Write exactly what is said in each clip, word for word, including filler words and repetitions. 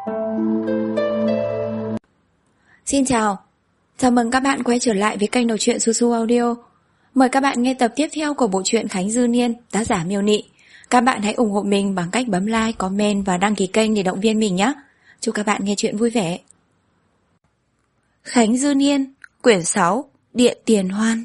Xin chào, chào mừng các bạn quay trở lại với kênh đọc truyện Su Su Audio. Mời các bạn nghe tập tiếp theo của bộ truyện Khánh Dư Niên, tác giả Miêu Nị. Các bạn hãy ủng hộ mình bằng cách bấm like, comment và đăng ký kênh để động viên mình nhé. Chúc các bạn nghe truyện vui vẻ. Khánh Dư Niên, quyển sáu, Điện Tiền Hoan.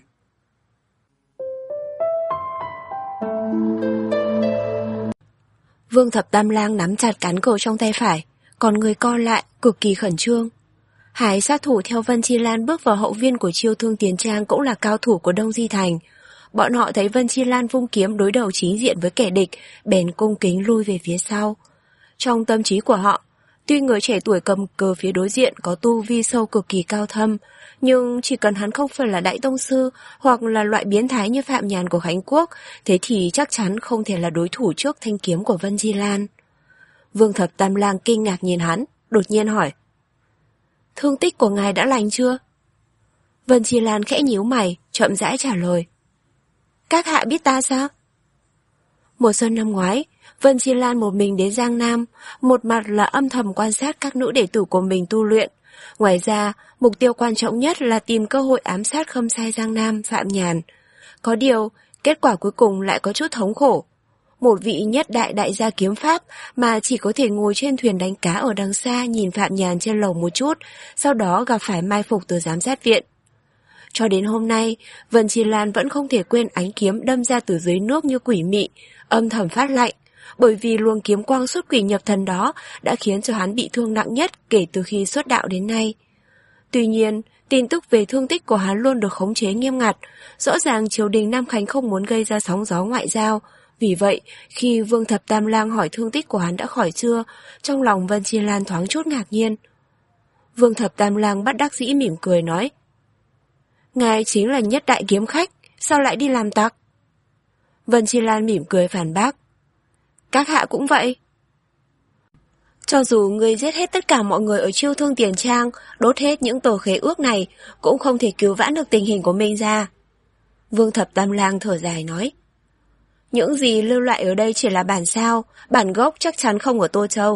Vương Thập Tam Lang nắm chặt cán cờ trong tay phải, còn người co lại, cực kỳ khẩn trương. Hai sát thủ theo Vân Chi Lan bước vào hậu viên của Chiêu Thương Tiền Trang cũng là cao thủ của Đông Di Thành. Bọn họ thấy Vân Chi Lan vung kiếm đối đầu chính diện với kẻ địch, bèn cung kính lui về phía sau. Trong tâm trí của họ, tuy người trẻ tuổi cầm cờ phía đối diện có tu vi sâu cực kỳ cao thâm, nhưng chỉ cần hắn không phải là đại tông sư hoặc là loại biến thái như Phạm Nhàn của Khánh Quốc, thế thì chắc chắn không thể là đối thủ trước thanh kiếm của Vân Chi Lan. Vương Thập Tam Lang kinh ngạc nhìn hắn, đột nhiên hỏi: "Thương tích của ngài đã lành chưa?" Vân Chi Lan khẽ nhíu mày, chậm rãi trả lời: "Các hạ biết ta sao?" Mùa xuân năm ngoái, Vân Chi Lan một mình đến Giang Nam, một mặt là âm thầm quan sát các nữ đệ tử của mình tu luyện. Ngoài ra, mục tiêu quan trọng nhất là tìm cơ hội ám sát khâm sai Giang Nam, Phạm Nhàn. Có điều, kết quả cuối cùng lại có chút thống khổ. Một vị nhất đại đại gia kiếm pháp mà chỉ có thể ngồi trên thuyền đánh cá ở đằng xa nhìn Phạm Nhàn trên lầu một chút, sau đó gặp phải mai phục từ giám sát viện. Cho đến hôm nay, Vân Chi Lan vẫn không thể quên ánh kiếm đâm ra từ dưới nước như quỷ mị, âm thầm phát lạnh, bởi vì luồng kiếm quang xuất quỷ nhập thần đó đã khiến cho hắn bị thương nặng nhất kể từ khi xuất đạo đến nay. Tuy nhiên, tin tức về thương tích của hắn luôn được khống chế nghiêm ngặt, rõ ràng triều đình Nam Khánh không muốn gây ra sóng gió ngoại giao. Vì vậy, khi Vương Thập Tam Lang hỏi thương tích của hắn đã khỏi chưa, trong lòng Vân Chi Lan thoáng chút ngạc nhiên. Vương Thập Tam Lang bất đắc dĩ mỉm cười nói: "Ngài chính là nhất đại kiếm khách, sao lại đi làm tặc?" Vân Chi Lan mỉm cười phản bác: "Các hạ cũng vậy. Cho dù ngươi giết hết tất cả mọi người ở Chiêu Thương Tiền Trang, đốt hết những tờ khế ước này, cũng không thể cứu vãn được tình hình của mình ra." Vương Thập Tam Lang thở dài nói: "Những gì lưu lại ở đây chỉ là bản sao, bản gốc chắc chắn không ở Tô Châu.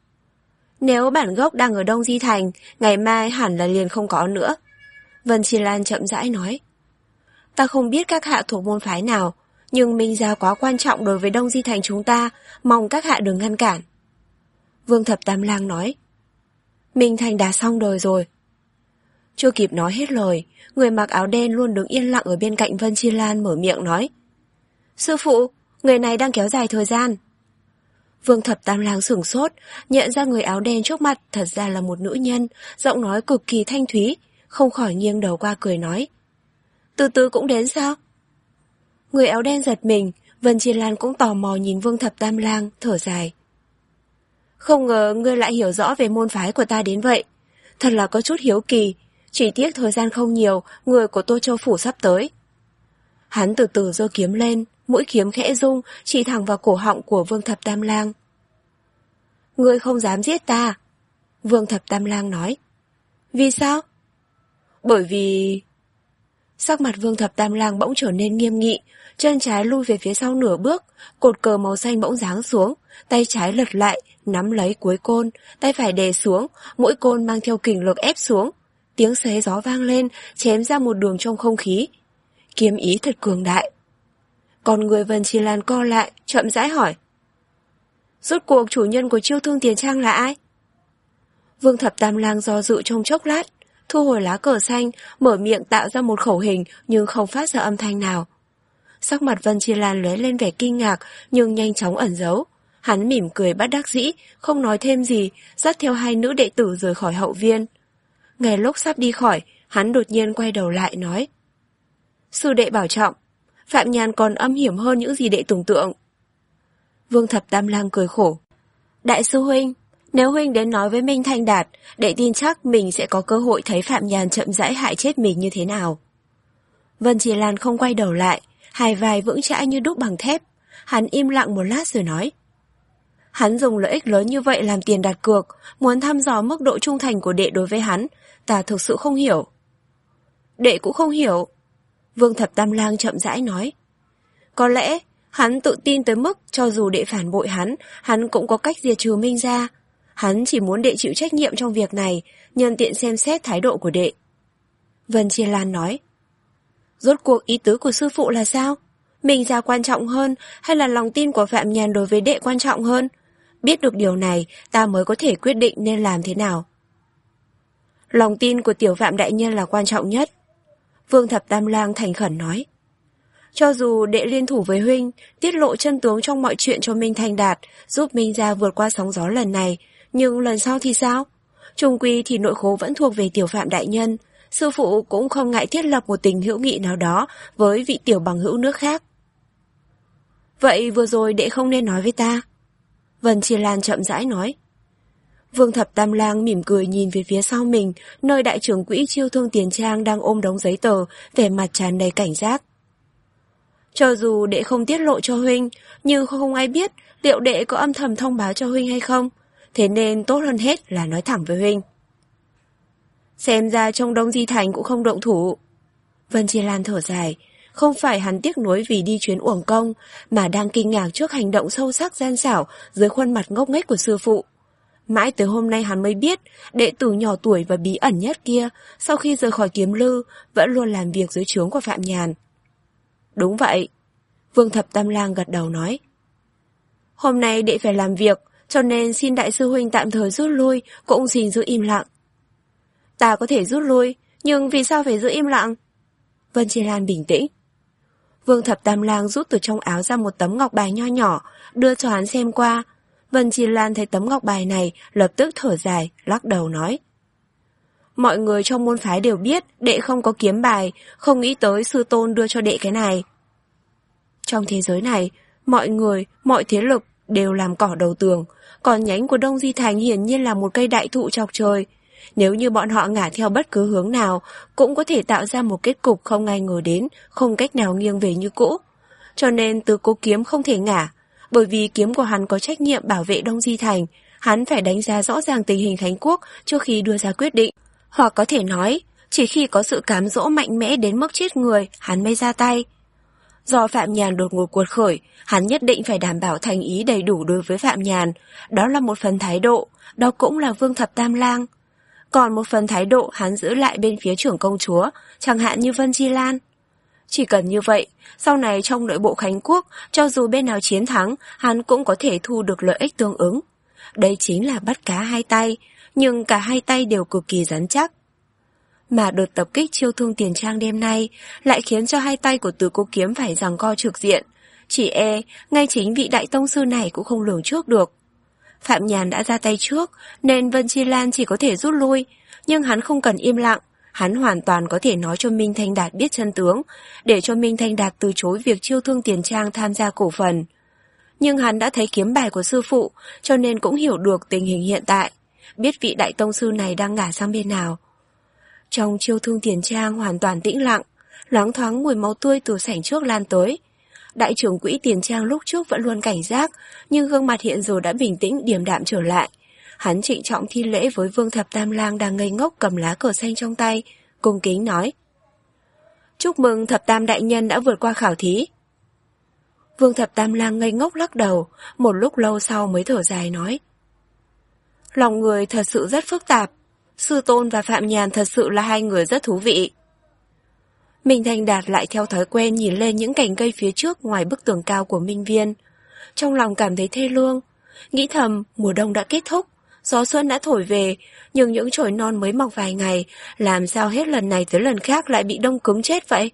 Nếu bản gốc đang ở Đông Di Thành, ngày mai hẳn là liền không có nữa." Vân Chi Lan chậm rãi nói: "Ta không biết các hạ thuộc môn phái nào, nhưng Minh Gia quá quan trọng đối với Đông Di Thành chúng ta, mong các hạ đừng ngăn cản." Vương Thập Tam Lang nói: "Minh Thành đã xong đời rồi." Chưa kịp nói hết lời, người mặc áo đen luôn đứng yên lặng ở bên cạnh Vân Chi Lan mở miệng nói: "Sư phụ, người này đang kéo dài thời gian." Vương Thập Tam Lang sửng sốt, nhận ra người áo đen trước mặt thật ra là một nữ nhân, giọng nói cực kỳ thanh thúy, không khỏi nghiêng đầu qua cười nói: "Từ từ cũng đến sao?" Người áo đen giật mình, Vân Chi Lan cũng tò mò nhìn Vương Thập Tam Lang, thở dài: "Không ngờ ngươi lại hiểu rõ về môn phái của ta đến vậy. Thật là có chút hiếu kỳ, chỉ tiếc thời gian không nhiều, người của Tô Châu Phủ sắp tới." Hắn từ từ giơ kiếm lên, mũi kiếm khẽ rung, chỉ thẳng vào cổ họng của Vương Thập Tam Lang. "Ngươi không dám giết ta." Vương Thập Tam Lang nói. "Vì sao?" "Bởi vì..." Sắc mặt Vương Thập Tam Lang bỗng trở nên nghiêm nghị, chân trái lui về phía sau nửa bước, cột cờ màu xanh bỗng giáng xuống, tay trái lật lại, nắm lấy cuối côn, tay phải đè xuống, mũi côn mang theo kình lực ép xuống. Tiếng xé gió vang lên, chém ra một đường trong không khí. Kiếm ý thật cường đại. Còn người Vân Chi Lan co lại, chậm rãi hỏi: "Rốt cuộc chủ nhân của Chiêu Thương Tiền Trang là ai?" Vương Thập Tam Lang do dự trong chốc lát, thu hồi lá cờ xanh, mở miệng tạo ra một khẩu hình nhưng không phát ra âm thanh nào. Sắc mặt Vân Chi Lan lóe lên vẻ kinh ngạc nhưng nhanh chóng ẩn giấu. Hắn mỉm cười bất đắc dĩ, không nói thêm gì, dắt theo hai nữ đệ tử rời khỏi hậu viên. Ngay lúc sắp đi khỏi, hắn đột nhiên quay đầu lại nói: "Sư đệ bảo trọng, Phạm Nhàn còn âm hiểm hơn những gì đệ tưởng tượng." Vương Thập Tam Lang cười khổ: "Đại sư huynh, nếu huynh đến nói với Minh Thanh Đạt, để tin chắc mình sẽ có cơ hội thấy Phạm Nhàn chậm rãi hại chết mình như thế nào." Vân Chi Lan không quay đầu lại, hai vai vững chãi như đúc bằng thép. Hắn im lặng một lát rồi nói: "Hắn dùng lợi ích lớn như vậy làm tiền đặt cược, muốn thăm dò mức độ trung thành của đệ đối với hắn, ta thực sự không hiểu." "Đệ cũng không hiểu." Vương Thập Tam Lang chậm rãi nói: "Có lẽ hắn tự tin tới mức cho dù đệ phản bội hắn, hắn cũng có cách diệt trừ Minh Gia. Hắn chỉ muốn đệ chịu trách nhiệm trong việc này, nhân tiện xem xét thái độ của đệ. Vân Chi Lan nói. Rốt cuộc ý tứ của sư phụ là sao? Mình ra quan trọng hơn hay là lòng tin của Phạm Nhàn đối với đệ quan trọng hơn? Biết được điều này, ta mới có thể quyết định nên làm thế nào. Lòng tin của tiểu Phạm đại nhân là quan trọng nhất. Vương Thập Tam Lang thành khẩn nói. Cho dù đệ liên thủ với huynh, tiết lộ chân tướng trong mọi chuyện cho Minh Thanh Đạt, giúp Minh gia vượt qua sóng gió lần này, nhưng lần sau thì sao? Chung quy thì nội khố vẫn thuộc về tiểu Phạm đại nhân, sư phụ cũng không ngại thiết lập một tình hữu nghị nào đó với vị tiểu bằng hữu nước khác. Vậy vừa rồi đệ không nên nói với ta. Vân Chi Lan chậm rãi nói. Vương Thập Tam Lang mỉm cười nhìn về phía sau mình, nơi đại trưởng quỹ Chiêu Thương Tiền Trang đang ôm đống giấy tờ, vẻ mặt tràn đầy cảnh giác. Cho dù đệ không tiết lộ cho huynh, nhưng không ai biết liệu đệ có âm thầm thông báo cho huynh hay không, thế nên tốt hơn hết là nói thẳng với huynh. Xem ra trong Đông Di Thành cũng không động thủ. Vân Chi Lan thở dài, không phải hắn tiếc nuối vì đi chuyến uổng công, mà đang kinh ngạc trước hành động sâu sắc gian xảo dưới khuôn mặt ngốc nghếch của sư phụ. Mãi tới hôm nay hắn mới biết, đệ tử nhỏ tuổi và bí ẩn nhất kia, sau khi rời khỏi Kiếm Lư, vẫn luôn làm việc dưới trướng của Phạm Nhàn. Đúng vậy. Vương Thập Tam Lang gật đầu nói. Hôm nay đệ phải làm việc, cho nên xin đại sư huynh tạm thời rút lui, cũng xin giữ im lặng. Ta có thể rút lui, nhưng vì sao phải giữ im lặng? Vân Chi Lan bình tĩnh. Vương Thập Tam Lang rút từ trong áo ra một tấm ngọc bài nho nhỏ, đưa cho hắn xem qua. Vân Chi Lan thấy tấm ngọc bài này, lập tức thở dài, lắc đầu nói. Mọi người trong môn phái đều biết đệ không có kiếm bài, không nghĩ tới sư tôn đưa cho đệ cái này. Trong thế giới này, mọi người, mọi thế lực đều làm cỏ đầu tường, còn nhánh của Đông Di Thành hiển nhiên là một cây đại thụ chọc trời. Nếu như bọn họ ngả theo bất cứ hướng nào, cũng có thể tạo ra một kết cục không ai ngờ đến, không cách nào nghiêng về như cũ. Cho nên Tứ Cố Kiếm không thể ngả, bởi vì kiếm của hắn có trách nhiệm bảo vệ Đông Di Thành, hắn phải đánh giá rõ ràng tình hình Khánh Quốc trước khi đưa ra quyết định. Hoặc có thể nói, chỉ khi có sự cám dỗ mạnh mẽ đến mức chết người, hắn mới ra tay. Do Phạm Nhàn đột ngột cuột khởi, hắn nhất định phải đảm bảo thành ý đầy đủ đối với Phạm Nhàn. Đó là một phần thái độ, đó cũng là Vương Thập Tam Lang. Còn một phần thái độ hắn giữ lại bên phía trưởng công chúa, chẳng hạn như Vân Chi Lan. Chỉ cần như vậy, sau này trong nội bộ Khánh Quốc, cho dù bên nào chiến thắng, hắn cũng có thể thu được lợi ích tương ứng. Đây chính là bắt cá hai tay, nhưng cả hai tay đều cực kỳ rắn chắc. Mà đợt tập kích Chiêu Thương Tiền Trang đêm nay lại khiến cho hai tay của Tứ Cố Kiếm phải giằng co trực diện. Chỉ e, ngay chính vị đại tông sư này cũng không lường trước được. Phạm Nhàn đã ra tay trước, nên Vân Chi Lan chỉ có thể rút lui, nhưng hắn không cần im lặng. Hắn hoàn toàn có thể nói cho Minh Thanh Đạt biết chân tướng, để cho Minh Thanh Đạt từ chối việc Chiêu Thương Tiền Trang tham gia cổ phần. Nhưng hắn đã thấy kiếm bài của sư phụ, cho nên cũng hiểu được tình hình hiện tại, biết vị đại tông sư này đang ngả sang bên nào. Trong Chiêu Thương Tiền Trang hoàn toàn tĩnh lặng, loáng thoáng mùi máu tươi từ sảnh trước lan tới. Đại trưởng quỹ Tiền Trang lúc trước vẫn luôn cảnh giác, nhưng gương mặt hiện giờ đã bình tĩnh điềm đạm trở lại. Hắn trịnh trọng thi lễ với Vương Thập Tam Lang đang ngây ngốc cầm lá cờ xanh trong tay, cung kính nói. Chúc mừng Thập Tam đại nhân đã vượt qua khảo thí. Vương Thập Tam Lang ngây ngốc lắc đầu, một lúc lâu sau mới thở dài nói. Lòng người thật sự rất phức tạp, sư tôn và Phạm Nhàn thật sự là hai người rất thú vị. Minh Thanh Đạt lại theo thói quen nhìn lên những cành cây phía trước ngoài bức tường cao của Minh Viên. Trong lòng cảm thấy thê lương, nghĩ thầm mùa đông đã kết thúc, gió xuân đã thổi về, nhưng những chồi non mới mọc vài ngày, làm sao hết lần này tới lần khác lại bị đông cứng chết vậy?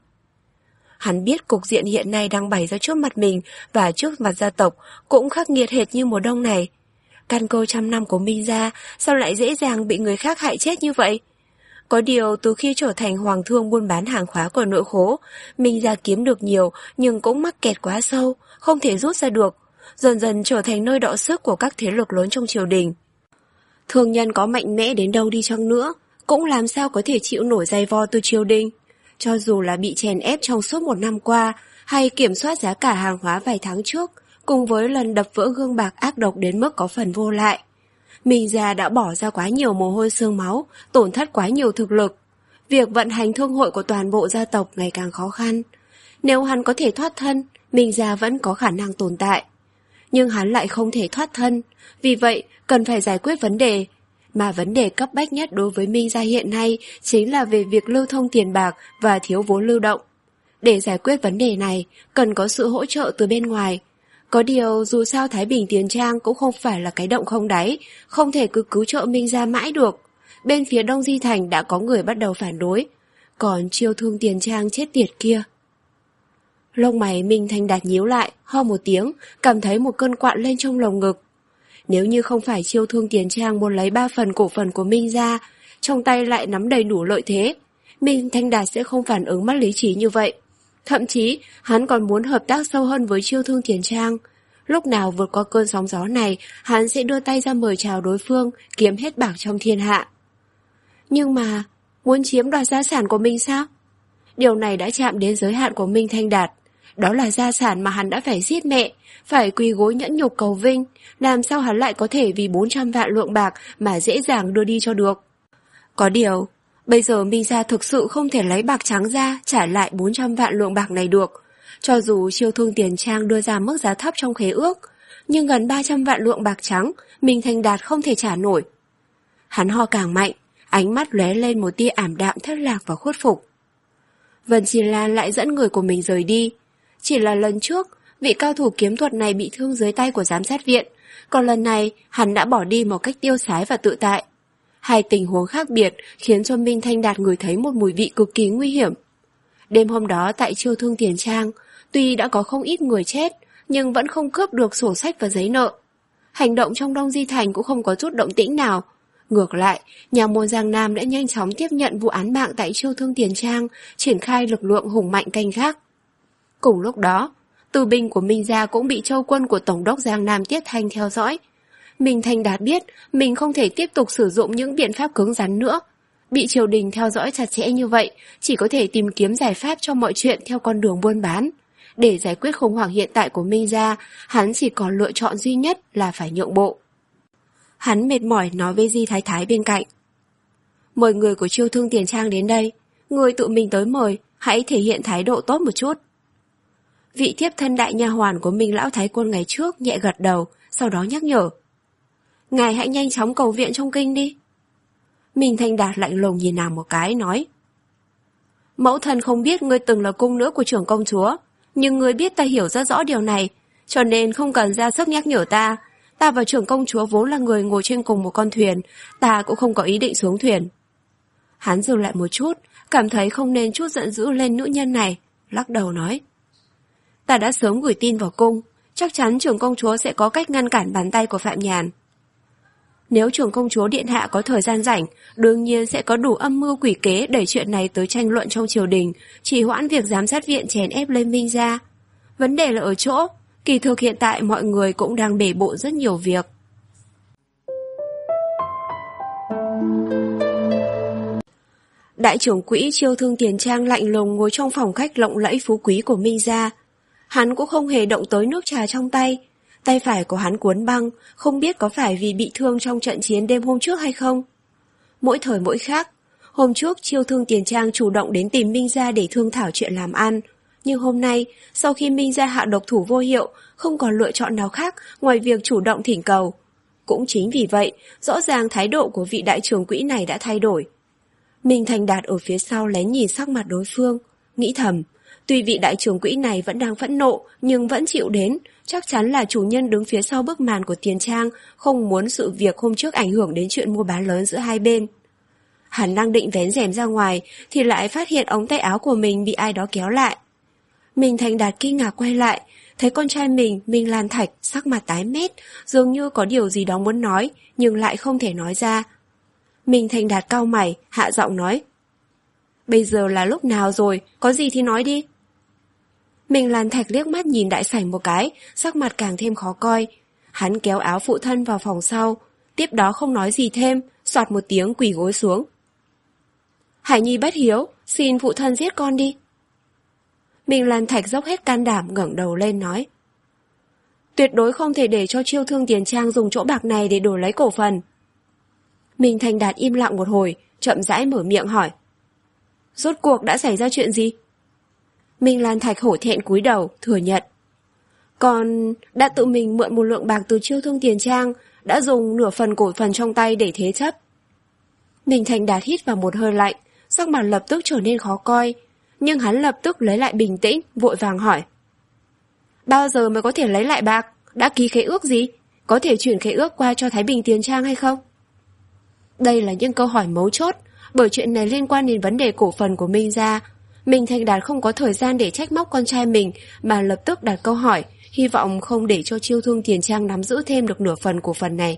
Hắn biết cục diện hiện nay đang bày ra trước mặt mình và trước mặt gia tộc cũng khắc nghiệt hệt như mùa đông này. Căn cơ trăm năm của Minh gia sao lại dễ dàng bị người khác hại chết như vậy? Có điều từ khi trở thành hoàng thương buôn bán hàng hóa của nội khố, Minh gia kiếm được nhiều nhưng cũng mắc kẹt quá sâu, không thể rút ra được, dần dần trở thành nơi đọ sức của các thế lực lớn trong triều đình. Thương nhân có mạnh mẽ đến đâu đi chăng nữa, cũng làm sao có thể chịu nổi giày vò từ triều đình. Cho dù là bị chèn ép trong suốt một năm qua, hay kiểm soát giá cả hàng hóa vài tháng trước, cùng với lần đập vỡ gương bạc ác độc đến mức có phần vô lại. Minh gia đã bỏ ra quá nhiều mồ hôi xương máu, tổn thất quá nhiều thực lực. Việc vận hành thương hội của toàn bộ gia tộc ngày càng khó khăn. Nếu hắn có thể thoát thân, Minh gia vẫn có khả năng tồn tại. Nhưng hắn lại không thể thoát thân, Vì vậy, cần phải giải quyết vấn đề. Mà vấn đề cấp bách nhất đối với Minh gia hiện nay chính là về việc lưu thông tiền bạc và thiếu vốn lưu động. Để giải quyết vấn đề này, cần có sự hỗ trợ từ bên ngoài. Có điều, dù sao Thái Bình Tiền Trang cũng không phải là cái động không đáy, không thể cứ cứu trợ Minh gia mãi được. Bên phía Đông Di Thành đã có người bắt đầu phản đối. Còn Chiêu Thương Tiền Trang chết tiệt kia. Lông mày Minh Thanh Đạt nhíu lại, ho một tiếng, cảm thấy một cơn quặn lên trong lồng ngực. Nếu như không phải Chiêu Thương Tiền Trang muốn lấy ba phần cổ phần của Minh gia, trong tay lại nắm đầy đủ lợi thế, Minh Thanh Đạt sẽ không phản ứng mất lý trí như vậy. Thậm chí, hắn còn muốn hợp tác sâu hơn với Chiêu Thương Tiền Trang. Lúc nào vượt qua cơn sóng gió này, hắn sẽ đưa tay ra mời chào đối phương, kiếm hết bạc trong thiên hạ. Nhưng mà, muốn chiếm đoạt gia sản của mình sao? Điều này đã chạm đến giới hạn của Minh Thanh Đạt. Đó là gia sản mà hắn đã phải giết mẹ, phải quỳ gối nhẫn nhục cầu vinh, làm sao hắn lại có thể vì bốn trăm vạn lượng bạc mà dễ dàng đưa đi cho được. Có điều, bây giờ Minh gia thực sự không thể lấy bạc trắng ra trả lại bốn trăm vạn lượng bạc này được. Cho dù Chiêu Thương Tiền Trang đưa ra mức giá thấp trong khế ước, nhưng gần ba trăm vạn lượng bạc trắng, Minh Thanh Đạt không thể trả nổi. Hắn ho càng mạnh, ánh mắt lóe lên một tia ảm đạm thất lạc và khuất phục. Vân Chi Lan lại dẫn người của mình rời đi. Chỉ là lần trước, vị cao thủ kiếm thuật này bị thương dưới tay của giám sát viện, còn lần này hắn đã bỏ đi một cách tiêu sái và tự tại. Hai tình huống khác biệt khiến cho Minh Thanh Đạt ngửi thấy một mùi vị cực kỳ nguy hiểm. Đêm hôm đó tại Chiêu Thương Tiền Trang, tuy đã có không ít người chết, nhưng vẫn không cướp được sổ sách và giấy nợ. Hành động trong Đông Di Thành cũng không có chút động tĩnh nào. Ngược lại, nhà môn Giang Nam đã nhanh chóng tiếp nhận vụ án mạng tại Chiêu Thương Tiền Trang, triển khai lực lượng hùng mạnh canh gác. Cùng lúc đó, tù binh của Minh gia cũng bị châu quân của Tổng đốc Giang Nam Tiết Thanh theo dõi. Minh Thanh Đạt biết mình không thể tiếp tục sử dụng những biện pháp cứng rắn nữa. Bị triều đình theo dõi chặt chẽ như vậy, chỉ có thể tìm kiếm giải pháp cho mọi chuyện theo con đường buôn bán. Để giải quyết khủng hoảng hiện tại của Minh gia, hắn chỉ còn lựa chọn duy nhất là phải nhượng bộ. Hắn mệt mỏi nói với Di Thái Thái bên cạnh. Mời người của Chiêu Thương Tiền Trang đến đây. Người tự mình tới mời, hãy thể hiện thái độ tốt một chút. Vị thiếp thân đại nha hoàn của Minh Lão Thái Quân ngày trước nhẹ gật đầu, sau đó nhắc nhở. Ngài hãy nhanh chóng cầu viện trong kinh đi. Minh Thanh Đạt lạnh lùng nhìn nàng một cái, nói. Mẫu thân không biết ngươi từng là cung nữ của trưởng công chúa, nhưng ngươi biết ta hiểu rất rõ điều này, cho nên không cần ra sức nhắc nhở ta. Ta và trưởng công chúa vốn là người ngồi trên cùng một con thuyền, ta cũng không có ý định xuống thuyền. Hắn dừng lại một chút, cảm thấy không nên chút giận dữ lên nữ nhân này, lắc đầu nói. Ta đã sớm gửi tin vào cung, chắc chắn trưởng công chúa sẽ có cách ngăn cản bàn tay của Phạm Nhàn. Nếu trưởng công chúa điện hạ có thời gian rảnh, đương nhiên sẽ có đủ âm mưu quỷ kế đẩy chuyện này tới tranh luận trong triều đình, trì hoãn việc giám sát viện chèn ép lên Minh gia. Vấn đề là ở chỗ, kỳ thực hiện tại mọi người cũng đang bể bộn rất nhiều việc. Đại trưởng quỹ Chiêu Thương Tiền Trang lạnh lùng ngồi trong phòng khách lộng lẫy phú quý của Minh gia. Hắn cũng không hề động tới nước trà trong tay. Tay phải của hắn cuốn băng, không biết có phải vì bị thương trong trận chiến đêm hôm trước hay không. Mỗi thời mỗi khác, hôm trước Chiêu Thương Tiền Trang chủ động đến tìm Minh gia để thương thảo chuyện làm ăn. Nhưng hôm nay, sau khi Minh gia hạ độc thủ vô hiệu, không còn lựa chọn nào khác ngoài việc chủ động thỉnh cầu. Cũng chính vì vậy, rõ ràng thái độ của vị đại trưởng quỹ này đã thay đổi. Minh Thanh Đạt ở phía sau lén nhìn sắc mặt đối phương, nghĩ thầm, tuy vị đại trưởng quỹ này vẫn đang phẫn nộ nhưng vẫn chịu đến, chắc chắn là chủ nhân đứng phía sau bức màn của Tiền Trang không muốn sự việc hôm trước ảnh hưởng đến chuyện mua bán lớn giữa hai bên. Hắn đang định vén rèm ra ngoài thì lại phát hiện ống tay áo của mình bị ai đó kéo lại. Minh Thanh Đạt kinh ngạc quay lại, thấy con trai mình, Minh Lan Thạch, sắc mặt tái mét, dường như có điều gì đó muốn nói, nhưng lại không thể nói ra. Minh Thanh Đạt cau mày, hạ giọng nói. Bây giờ là lúc nào rồi, có gì thì nói đi. Minh Lan Thạch liếc mắt nhìn đại sảnh một cái, sắc mặt càng thêm khó coi. Hắn kéo áo phụ thân vào phòng sau, tiếp đó không nói gì thêm, soạt một tiếng quỳ gối xuống. Hải Nhi bất hiếu, xin phụ thân giết con đi. Minh Lan Thạch dốc hết can đảm ngẩng đầu lên nói. Tuyệt đối không thể để cho Chiêu Thương Tiền Trang dùng chỗ bạc này để đổi lấy cổ phần. Minh Thanh Đạt im lặng một hồi, chậm rãi mở miệng hỏi. Rốt cuộc đã xảy ra chuyện gì? Minh Lan Thạch hổ thẹn cúi đầu, thừa nhận. Con đã tự mình mượn một lượng bạc từ Chiêu Thương Tiền Trang, đã dùng nửa phần cổ phần trong tay để thế chấp. Ninh Thành Đạt hít vào một hơi lạnh, sắc mặt lập tức trở nên khó coi, nhưng hắn lập tức lấy lại bình tĩnh, vội vàng hỏi. Bao giờ mới có thể lấy lại bạc? Đã ký khế ước gì? Có thể chuyển khế ước qua cho Thái Bình Tiền Trang hay không? Đây là những câu hỏi mấu chốt, bởi chuyện này liên quan đến vấn đề cổ phần của Minh gia. Minh Thành Đạt không có thời gian để trách móc con trai mình, mà lập tức đặt câu hỏi, hy vọng không để cho Chiêu Thương Tiền Trang nắm giữ thêm được nửa phần cổ phần này.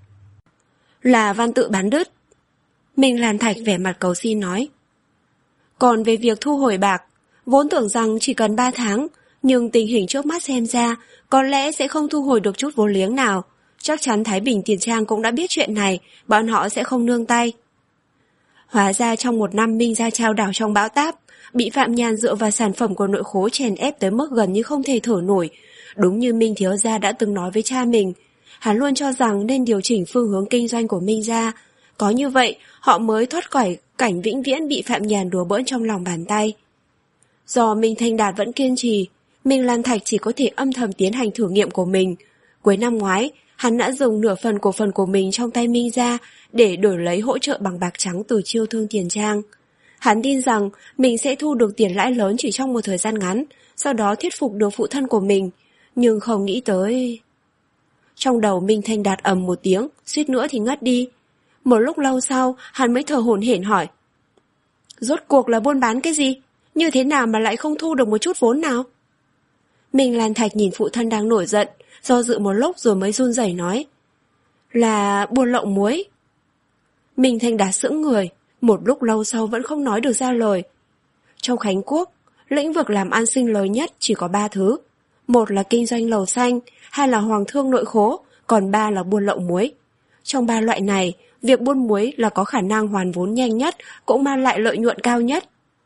Là văn tự bán đứt. Minh Lan Thạch vẻ mặt cầu xin nói. Còn về việc thu hồi bạc, vốn tưởng rằng chỉ cần ba tháng, nhưng tình hình trước mắt xem ra, có lẽ sẽ không thu hồi được chút vốn liếng nào. Chắc chắn Thái Bình Tiền Trang cũng đã biết chuyện này, bọn họ sẽ không nương tay. Hóa ra trong một năm Minh gia trao đảo trong bão táp, bị Phạm Nhàn dựa vào sản phẩm của nội khố chèn ép tới mức gần như không thể thở nổi. Đúng như Minh thiếu gia đã từng nói với cha mình, hắn luôn cho rằng nên điều chỉnh phương hướng kinh doanh của Minh gia. Có như vậy, họ mới thoát khỏi cảnh vĩnh viễn bị Phạm Nhàn đùa bỡn trong lòng bàn tay. Do Minh Thanh Đạt vẫn kiên trì, Minh Lan Thạch chỉ có thể âm thầm tiến hành thử nghiệm của mình. Cuối năm ngoái, hắn đã dùng nửa phần cổ phần của mình trong tay Minh gia để đổi lấy hỗ trợ bằng bạc trắng từ Chiêu Thương Tiền Trang. Hắn tin rằng mình sẽ thu được tiền lãi lớn chỉ trong một thời gian ngắn, sau đó thuyết phục được phụ thân của mình, nhưng không nghĩ tới... Trong đầu Minh Thanh Đạt ầm một tiếng, suýt nữa thì ngất đi. Một lúc lâu sau, hắn mới thở hổn hển hỏi. Rốt cuộc là buôn bán cái gì? Như thế nào mà lại không thu được một chút vốn nào? Minh Lan Thạch nhìn phụ thân đang nổi giận, do dự một lúc rồi mới run rẩy nói. Là buôn lậu muối. Minh Thanh Đạt sững người, một lúc lâu sau vẫn không nói được ra lời. Trong Khánh Quốc, lĩnh vực làm ăn sinh lời nhất chỉ có ba thứ. Một là kinh doanh lầu xanh, hai là hoàng thương nội khố, còn ba là buôn lậu muối. Trong ba loại này, việc buôn muối là có khả năng hoàn vốn nhanh nhất, cũng mang lại lợi nhuận cao nhất.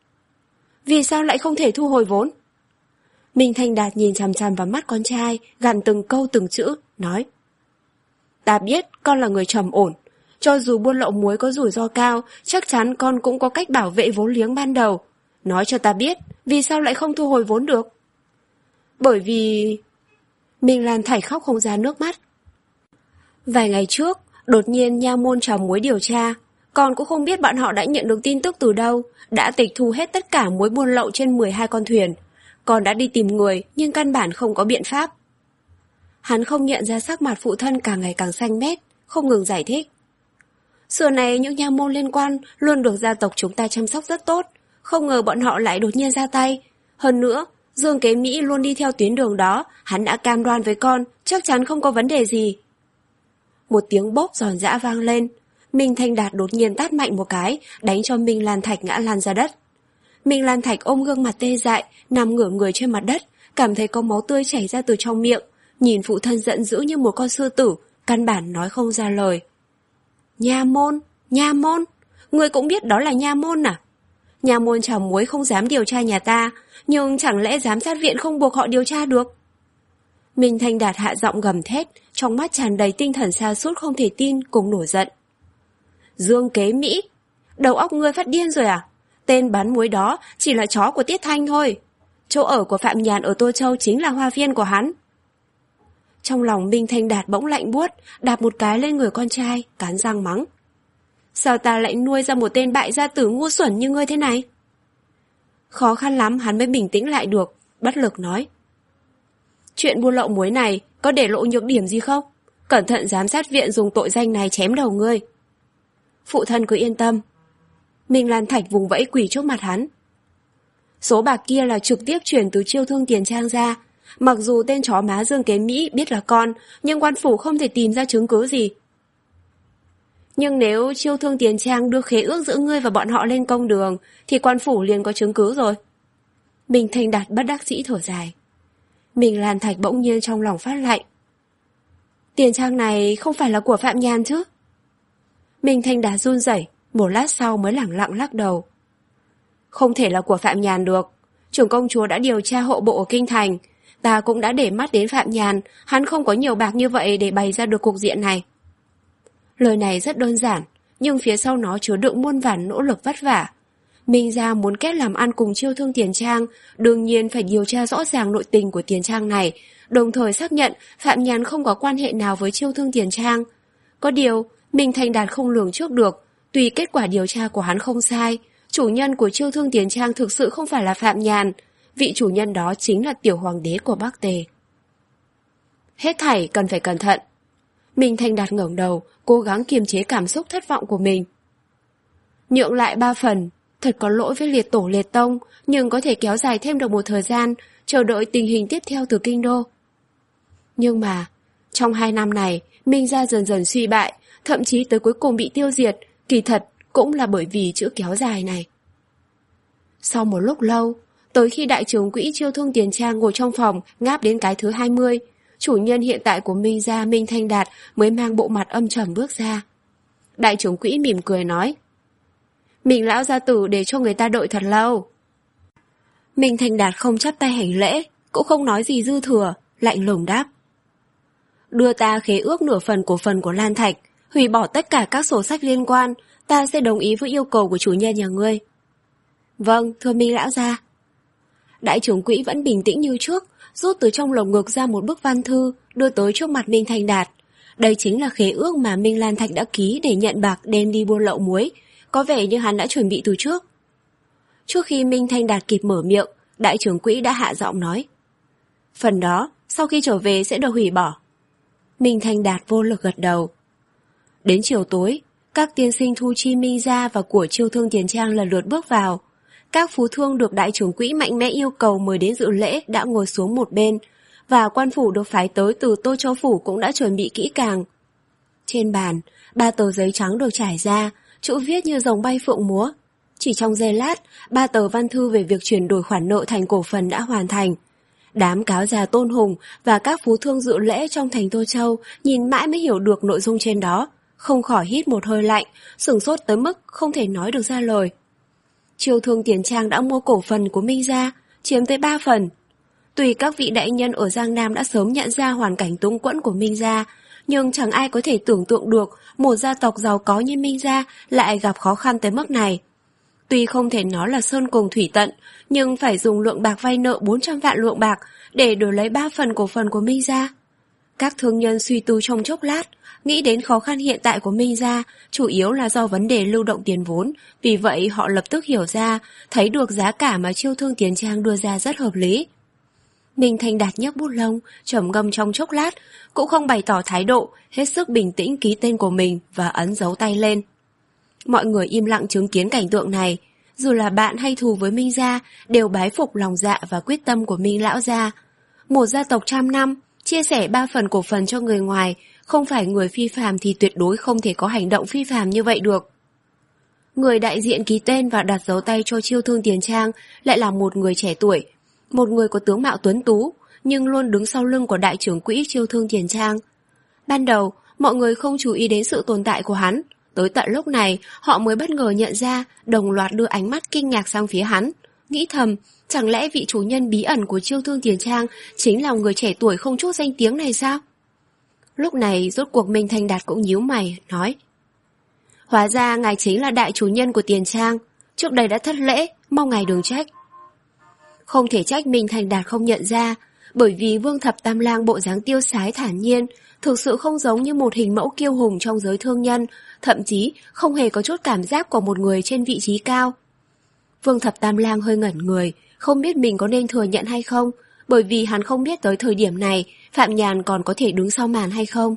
Vì sao lại không thể thu hồi vốn? Minh Thanh Đạt nhìn chằm chằm vào mắt con trai, gằn từng câu từng chữ, nói. Ta biết con là người trầm ổn. Cho dù buôn lậu muối có rủi ro cao, chắc chắn con cũng có cách bảo vệ vốn liếng ban đầu. Nói cho ta biết, vì sao lại không thu hồi vốn được? Bởi vì... Minh Lan Thạch khóc không ra nước mắt. Vài ngày trước, đột nhiên nha môn trào muối điều tra. Con cũng không biết bọn họ đã nhận được tin tức từ đâu, đã tịch thu hết tất cả muối buôn lậu trên mười hai con thuyền. Con đã đi tìm người, nhưng căn bản không có biện pháp. Hắn không nhận ra sắc mặt phụ thân càng ngày càng xanh mét, không ngừng giải thích. Xưa này những nha môn liên quan luôn được gia tộc chúng ta chăm sóc rất tốt, không ngờ bọn họ lại đột nhiên ra tay. Hơn nữa, Dương Kế Mỹ luôn đi theo tuyến đường đó, hắn đã cam đoan với con, chắc chắn không có vấn đề gì. Một tiếng bốp giòn giã vang lên, Minh Thanh Đạt đột nhiên tát mạnh một cái, đánh cho Minh Lan Thạch ngã lăn ra đất. Minh Lan Thạch ôm gương mặt tê dại, nằm ngửa người trên mặt đất, cảm thấy có máu tươi chảy ra từ trong miệng, nhìn phụ thân giận dữ như một con sư tử, căn bản nói không ra lời. Nha môn, nha môn, ngươi cũng biết đó là nha môn à? Nha môn trào muối không dám điều tra nhà ta, nhưng chẳng lẽ giám sát viện không buộc họ điều tra được? Minh Thanh Đạt hạ giọng gầm thét, trong mắt tràn đầy tinh thần sa sút không thể tin, cùng nổi giận. Dương Kế Mỹ, đầu óc ngươi phát điên rồi à? Tên bán muối đó chỉ là chó của Tiết Thanh thôi. Chỗ ở của Phạm Nhàn ở Tô Châu chính là hoa viên của hắn. Trong lòng Minh Thanh Đạt bỗng lạnh buốt, đạp một cái lên người con trai, cắn răng mắng. Sao ta lại nuôi ra một tên bại gia tử ngu xuẩn như ngươi thế này? Khó khăn lắm hắn mới bình tĩnh lại được, bất lực nói. Chuyện buôn lậu muối này có để lộ nhược điểm gì không? Cẩn thận giám sát viện dùng tội danh này chém đầu ngươi. Phụ thân cứ yên tâm. Minh Lan Thạch vùng vẫy quỳ trước mặt hắn. Số bạc kia là trực tiếp chuyển từ Chiêu Thương Tiền Trang ra. Mặc dù tên chó má Dương Kế Mỹ biết là con, nhưng quan phủ không thể tìm ra chứng cứ gì. Nhưng nếu Chiêu Thương Tiền Trang đưa khế ước giữa ngươi và bọn họ lên công đường, thì quan phủ liền có chứng cứ rồi. Minh Thanh Đạt bất đắc dĩ thở dài. Minh Lan Thạch bỗng nhiên trong lòng phát lạnh. Tiền trang này không phải là của Phạm Nhàn chứ? Minh Thanh Đạt run rẩy, một lát sau mới lẳng lặng lắc đầu. Không thể là của Phạm Nhàn được. Trưởng công chúa đã điều tra hộ bộ ở Kinh Thành. Ta cũng đã để mắt đến Phạm Nhàn, hắn không có nhiều bạc như vậy để bày ra được cục diện này. Lời này rất đơn giản, nhưng phía sau nó chứa đựng muôn vàn nỗ lực vất vả. Minh gia muốn kết làm ăn cùng Chiêu Thương Tiền Trang, đương nhiên phải điều tra rõ ràng nội tình của tiền trang này, đồng thời xác nhận Phạm Nhàn không có quan hệ nào với Chiêu Thương Tiền Trang. Có điều, Minh Thanh Đạt không lường trước được, tuy kết quả điều tra của hắn không sai, chủ nhân của Chiêu Thương Tiền Trang thực sự không phải là Phạm Nhàn, vị chủ nhân đó chính là tiểu hoàng đế của Bắc Tề. Hết thảy cần phải cẩn thận. Minh Thanh Đạt ngẩng đầu, cố gắng kiềm chế cảm xúc thất vọng của mình. Nhượng lại ba phần, thật có lỗi với liệt tổ liệt tông, nhưng có thể kéo dài thêm được một thời gian, chờ đợi tình hình tiếp theo từ kinh đô. Nhưng mà, trong hai năm này, Minh gia dần dần suy bại, thậm chí tới cuối cùng bị tiêu diệt, kỳ thật cũng là bởi vì chữ kéo dài này. Sau một lúc lâu, tới khi đại trưởng quỹ Chiêu Thương Tiền Trang ngồi trong phòng ngáp đến cái thứ hai mươi, chủ nhân hiện tại của Minh gia Minh Thanh Đạt mới mang bộ mặt âm trầm bước ra. Đại trưởng quỹ mỉm cười nói: Mình lão gia tử để cho người ta đợi thật lâu. Minh Thanh Đạt không chắp tay hành lễ, cũng không nói gì dư thừa, lạnh lùng đáp: Đưa ta khế ước nửa phần cổ phần của Lan Thạch, hủy bỏ tất cả các sổ sách liên quan, ta sẽ đồng ý với yêu cầu của chủ nhân nhà ngươi. Vâng, thưa Minh lão gia. Đại trưởng quỹ vẫn bình tĩnh như trước, rút từ trong lồng ngực ra một bức văn thư, đưa tới trước mặt Minh Thanh Đạt. Đây chính là khế ước mà Minh Lan Thạch đã ký để nhận bạc đem đi buôn lậu muối, có vẻ như hắn đã chuẩn bị từ trước. Trước khi Minh Thanh Đạt kịp mở miệng, đại trưởng quỹ đã hạ giọng nói: Phần đó, sau khi trở về sẽ được hủy bỏ. Minh Thanh Đạt vô lực gật đầu. Đến chiều tối, các tiên sinh thu chi Minh gia và của Chiêu Thương Tiền Trang lần lượt bước vào. Các phú thương được đại trưởng quỹ mạnh mẽ yêu cầu mời đến dự lễ đã ngồi xuống một bên, và quan phủ được phái tới từ Tô Châu Phủ cũng đã chuẩn bị kỹ càng. Trên bàn, ba tờ giấy trắng được trải ra, chữ viết như rồng bay phượng múa. Chỉ trong giây lát, ba tờ văn thư về việc chuyển đổi khoản nợ thành cổ phần đã hoàn thành. Đám cáo già Tôn Hùng và các phú thương dự lễ trong thành Tô Châu nhìn mãi mới hiểu được nội dung trên đó, không khỏi hít một hơi lạnh, sửng sốt tới mức không thể nói được ra lời. Chiêu Thương Tiền Trang đã mua cổ phần của Minh gia, chiếm tới ba phần. Tuy các vị đại nhân ở Giang Nam đã sớm nhận ra hoàn cảnh túng quẫn của Minh gia, nhưng chẳng ai có thể tưởng tượng được một gia tộc giàu có như Minh gia lại gặp khó khăn tới mức này. Tuy không thể nói là sơn cùng thủy tận, nhưng phải dùng lượng bạc vay nợ bốn trăm vạn lượng bạc để đổi lấy ba phần cổ phần của Minh gia. Các thương nhân suy tư trong chốc lát, nghĩ đến khó khăn hiện tại của Minh gia, chủ yếu là do vấn đề lưu động tiền vốn, vì vậy họ lập tức hiểu ra, thấy được giá cả mà Chiêu Thương Tiền Trang đưa ra rất hợp lý. Minh Thanh Đạt nhấc bút lông, trầm ngâm trong chốc lát, cũng không bày tỏ thái độ, hết sức bình tĩnh ký tên của mình và ấn dấu tay lên. Mọi người im lặng chứng kiến cảnh tượng này, dù là bạn hay thù với Minh gia, đều bái phục lòng dạ và quyết tâm của Minh lão gia. Một gia tộc trăm năm, chia sẻ ba phần cổ phần cho người ngoài, không phải người phi phàm thì tuyệt đối không thể có hành động phi phàm như vậy được. Người đại diện ký tên và đặt dấu tay cho Chiêu Thương Tiền Trang lại là một người trẻ tuổi, một người có tướng mạo tuấn tú, nhưng luôn đứng sau lưng của đại trưởng quỹ Chiêu Thương Tiền Trang. Ban đầu, mọi người không chú ý đến sự tồn tại của hắn, tới tận lúc này họ mới bất ngờ nhận ra, đồng loạt đưa ánh mắt kinh ngạc sang phía hắn, nghĩ thầm, chẳng lẽ vị chủ nhân bí ẩn của Chiêu Thương Tiền Trang chính là người trẻ tuổi không chút danh tiếng này sao? Lúc này rốt cuộc Minh Thanh Đạt cũng nhíu mày, nói: Hóa ra ngài chính là đại chủ nhân của Tiền Trang, trước đây đã thất lễ, mong ngài đừng trách. Không thể trách Minh Thanh Đạt không nhận ra, bởi vì Vương Thập Tam Lang bộ dáng tiêu sái thản nhiên, thực sự không giống như một hình mẫu kiêu hùng trong giới thương nhân, thậm chí không hề có chút cảm giác của một người trên vị trí cao. Vương Thập Tam Lang hơi ngẩn người, không biết mình có nên thừa nhận hay không, bởi vì hắn không biết tới thời điểm này Phạm Nhàn còn có thể đứng sau màn hay không.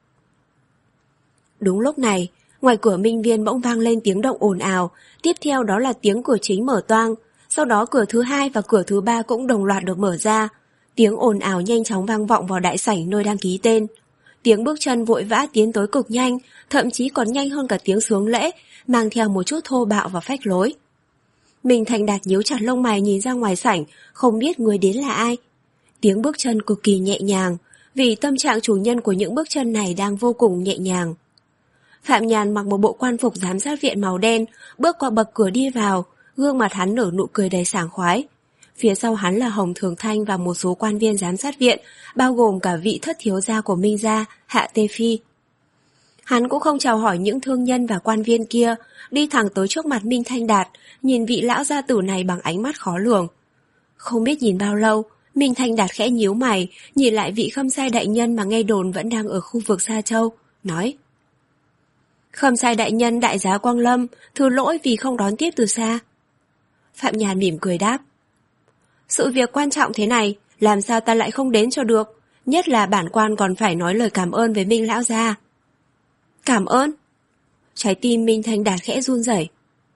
Đúng lúc này, ngoài cửa Minh Viên bỗng vang lên tiếng động ồn ào, tiếp theo đó là tiếng cửa chính mở toang, sau đó cửa thứ hai và cửa thứ ba cũng đồng loạt được mở ra. Tiếng ồn ào nhanh chóng vang vọng vào đại sảnh nơi đang ký tên. Tiếng bước chân vội vã tiến tới cực nhanh, thậm chí còn nhanh hơn cả tiếng xướng lễ, mang theo một chút thô bạo và phách lối. Minh Thanh Đạt nhíu chặt lông mày nhìn ra ngoài sảnh, không biết người đến là ai. Tiếng bước chân cực kỳ nhẹ nhàng, vì tâm trạng chủ nhân của những bước chân này đang vô cùng nhẹ nhàng. Phạm Nhàn mặc một bộ quan phục giám sát viện màu đen, bước qua bậc cửa đi vào, gương mặt hắn nở nụ cười đầy sảng khoái. Phía sau hắn là Hồng Thường Thanh và một số quan viên giám sát viện, bao gồm cả vị thất thiếu gia của Minh gia, Hạ Tê Phi. Hắn cũng không chào hỏi những thương nhân và quan viên kia, đi thẳng tới trước mặt Minh Thanh Đạt, nhìn vị lão gia tử này bằng ánh mắt khó lường. Không biết nhìn bao lâu, Minh Thanh Đạt khẽ nhíu mày, nhìn lại vị Khâm Sai đại nhân mà nghe đồn vẫn đang ở khu vực Sa Châu, nói: Khâm sai đại nhân đại giá Quang Lâm, thứ lỗi vì không đón tiếp từ xa. Phạm Nhàn mỉm cười đáp. Sự việc quan trọng thế này, làm sao ta lại không đến cho được, nhất là bản quan còn phải nói lời cảm ơn với Minh lão gia. Cảm ơn? Trái tim Minh Thanh Đạt khẽ run rẩy.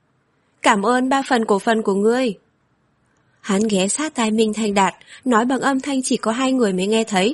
Cảm ơn ba phần cổ phần của ngươi. Hắn ghé sát tai Minh Thanh Đạt, nói bằng âm thanh chỉ có hai người mới nghe thấy.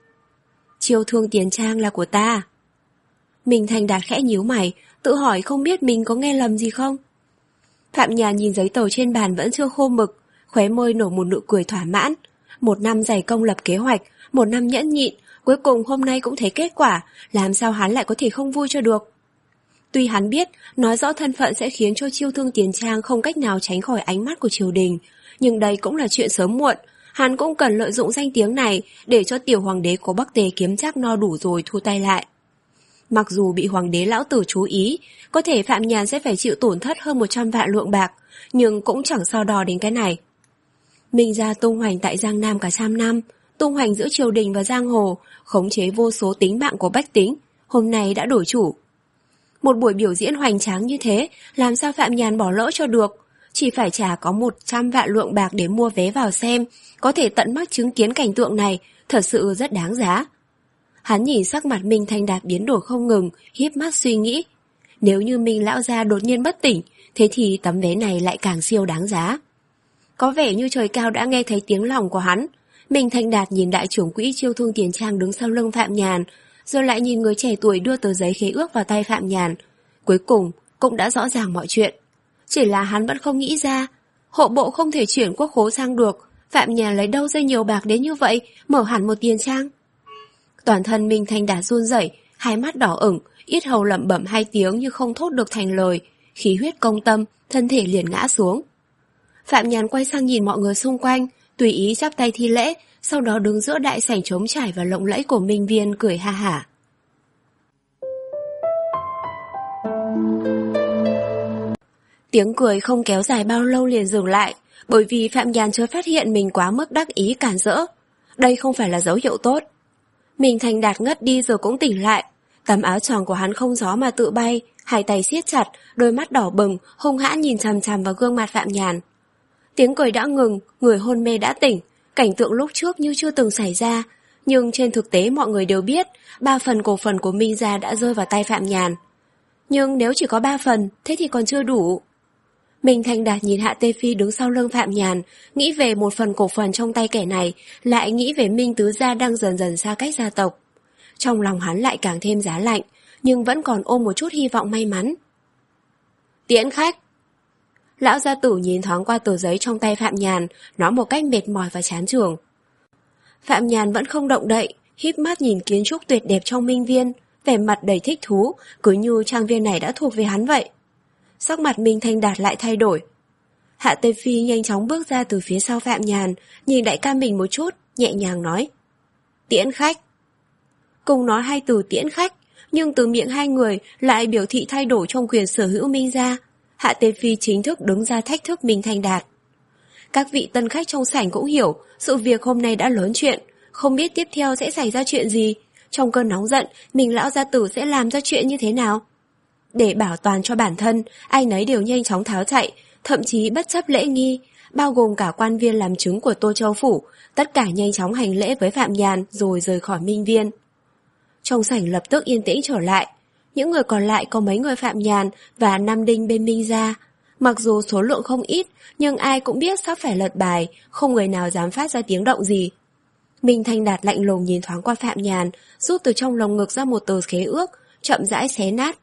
Chiêu Thương Tiền Trang là của ta. Minh Thanh Đạt khẽ nhíu mày, tự hỏi không biết mình có nghe lầm gì không. Phạm Nhàn nhìn giấy tờ trên bàn vẫn chưa khô mực, khóe môi nở một nụ cười thỏa mãn. Một năm dày công lập kế hoạch, một năm nhẫn nhịn, cuối cùng hôm nay cũng thấy kết quả, làm sao hắn lại có thể không vui cho được. Tuy hắn biết, nói rõ thân phận sẽ khiến cho Chiêu Thương Tiền Trang không cách nào tránh khỏi ánh mắt của triều đình, nhưng đây cũng là chuyện sớm muộn, hắn cũng cần lợi dụng danh tiếng này để cho tiểu hoàng đế của Bắc Tề kiếm chắc no đủ rồi thu tay lại. Mặc dù bị hoàng đế lão tử chú ý, có thể Phạm Nhàn sẽ phải chịu tổn thất hơn một trăm vạn lượng bạc, nhưng cũng chẳng so đo đến cái này. Minh gia tung hoành tại Giang Nam cả trăm năm, tung hoành giữa triều đình và giang hồ, khống chế vô số tính mạng của bách tính, hôm nay đã đổi chủ. Một buổi biểu diễn hoành tráng như thế, làm sao Phạm Nhàn bỏ lỡ cho được? Chỉ phải trả có một trăm vạn lượng bạc để mua vé vào xem, có thể tận mắt chứng kiến cảnh tượng này, thật sự rất đáng giá. Hắn nhìn sắc mặt Minh Thanh Đạt biến đổi không ngừng, híp mắt suy nghĩ. Nếu như Minh lão gia đột nhiên bất tỉnh, thế thì tấm vé này lại càng siêu đáng giá. Có vẻ như trời cao đã nghe thấy tiếng lòng của hắn. Minh Thanh Đạt nhìn đại trưởng quỹ Chiêu Thương Tiền Trang đứng sau lưng Phạm Nhàn, rồi lại nhìn người trẻ tuổi đưa tờ giấy khế ước vào tay Phạm Nhàn. Cuối cùng cũng đã rõ ràng mọi chuyện. Chỉ là hắn vẫn không nghĩ ra, hộ bộ không thể chuyển quốc khố sang được, Phạm Nhàn lấy đâu ra nhiều bạc đến như vậy, mở hẳn một tiền trang. Toàn thân Minh Thanh Đạt run rẩy, hai mắt đỏ ửng, yết hầu lẩm bẩm hai tiếng như không thốt được thành lời, khí huyết công tâm, thân thể liền ngã xuống. Phạm Nhàn quay sang nhìn mọi người xung quanh, tùy ý chắp tay thi lễ, sau đó đứng giữa đại sảnh trống trải và lộng lẫy của Minh Viên cười ha hả. Tiếng cười không kéo dài bao lâu liền dừng lại, bởi vì Phạm Nhàn chợt phát hiện mình quá mức đắc ý cản rỡ. Đây không phải là dấu hiệu tốt. Minh Thanh Đạt ngất đi rồi cũng tỉnh lại. Tấm áo choàng của hắn không gió mà tự bay, hai tay siết chặt, đôi mắt đỏ bừng, hung hãn nhìn chằm chằm vào gương mặt Phạm Nhàn. Tiếng cười đã ngừng, người hôn mê đã tỉnh, cảnh tượng lúc trước như chưa từng xảy ra, nhưng trên thực tế mọi người đều biết, ba phần cổ phần của Minh gia đã rơi vào tay Phạm Nhàn. Nhưng nếu chỉ có ba phần, thế thì còn chưa đủ. Minh Thanh Đạt nhìn Hạ Tê Phi đứng sau lưng Phạm Nhàn, nghĩ về một phần cổ phần trong tay kẻ này, lại nghĩ về Minh Tứ gia đang dần dần xa cách gia tộc. Trong lòng hắn lại càng thêm giá lạnh, nhưng vẫn còn ôm một chút hy vọng may mắn. Tiễn khách! Lão gia tử nhìn thoáng qua tờ giấy trong tay Phạm Nhàn, nói một cách mệt mỏi và chán chường. Phạm Nhàn vẫn không động đậy, híp mắt nhìn kiến trúc tuyệt đẹp trong Minh Viên, vẻ mặt đầy thích thú, cứ như trang viên này đã thuộc về hắn vậy. Sắc mặt Minh Thanh Đạt lại thay đổi. Hạ Tê Phi nhanh chóng bước ra từ phía sau Phạm Nhàn, nhìn đại ca mình một chút, nhẹ nhàng nói. Tiễn khách! Cùng nói hai từ tiễn khách, nhưng từ miệng hai người lại biểu thị thay đổi trong quyền sở hữu Minh gia. Hạ Tê Phi chính thức đứng ra thách thức Minh Thanh Đạt. Các vị tân khách trong sảnh cũng hiểu sự việc hôm nay đã lớn chuyện, không biết tiếp theo sẽ xảy ra chuyện gì. Trong cơn nóng giận, mình lão gia tử sẽ làm ra chuyện như thế nào? Để bảo toàn cho bản thân, ai nấy đều nhanh chóng tháo chạy, thậm chí bất chấp lễ nghi, bao gồm cả quan viên làm chứng của Tô Châu Phủ, tất cả nhanh chóng hành lễ với Phạm Nhàn rồi rời khỏi Minh Viên. Trong sảnh lập tức yên tĩnh trở lại. Những người còn lại có mấy người Phạm Nhàn và Nam Đinh bên Minh gia. Mặc dù số lượng không ít, nhưng ai cũng biết sắp phải lật bài, không người nào dám phát ra tiếng động gì. Minh Thanh Đạt lạnh lùng nhìn thoáng qua Phạm Nhàn, rút từ trong lồng ngực ra một tờ khế ước, chậm rãi xé nát.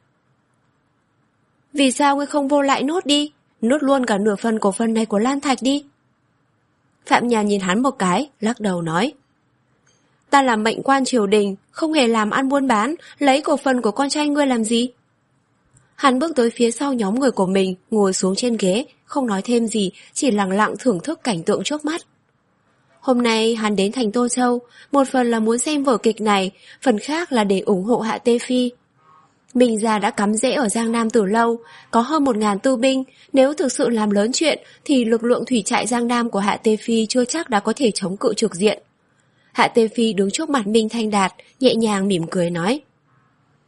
Vì sao ngươi không vô lại nốt đi, nốt luôn cả nửa phần cổ phần này của Lan Thạch đi? Phạm Nhàn nhìn hắn một cái, lắc đầu nói. Ta là mệnh quan triều đình, không hề làm ăn buôn bán, lấy cổ phần của con trai ngươi làm gì? Hắn bước tới phía sau nhóm người của mình, ngồi xuống trên ghế, không nói thêm gì, chỉ lặng lặng thưởng thức cảnh tượng trước mắt. Hôm nay hắn đến thành Tô Châu, một phần là muốn xem vở kịch này, phần khác là để ủng hộ Hạ Tê Phi. Minh gia đã cắm rễ ở Giang Nam từ lâu, có hơn một ngàn tư binh, nếu thực sự làm lớn chuyện thì lực lượng thủy trại Giang Nam của Hạ Tê Phi chưa chắc đã có thể chống cự trực diện. Hạ Tê Phi đứng trước mặt Minh Thanh Đạt, nhẹ nhàng mỉm cười nói.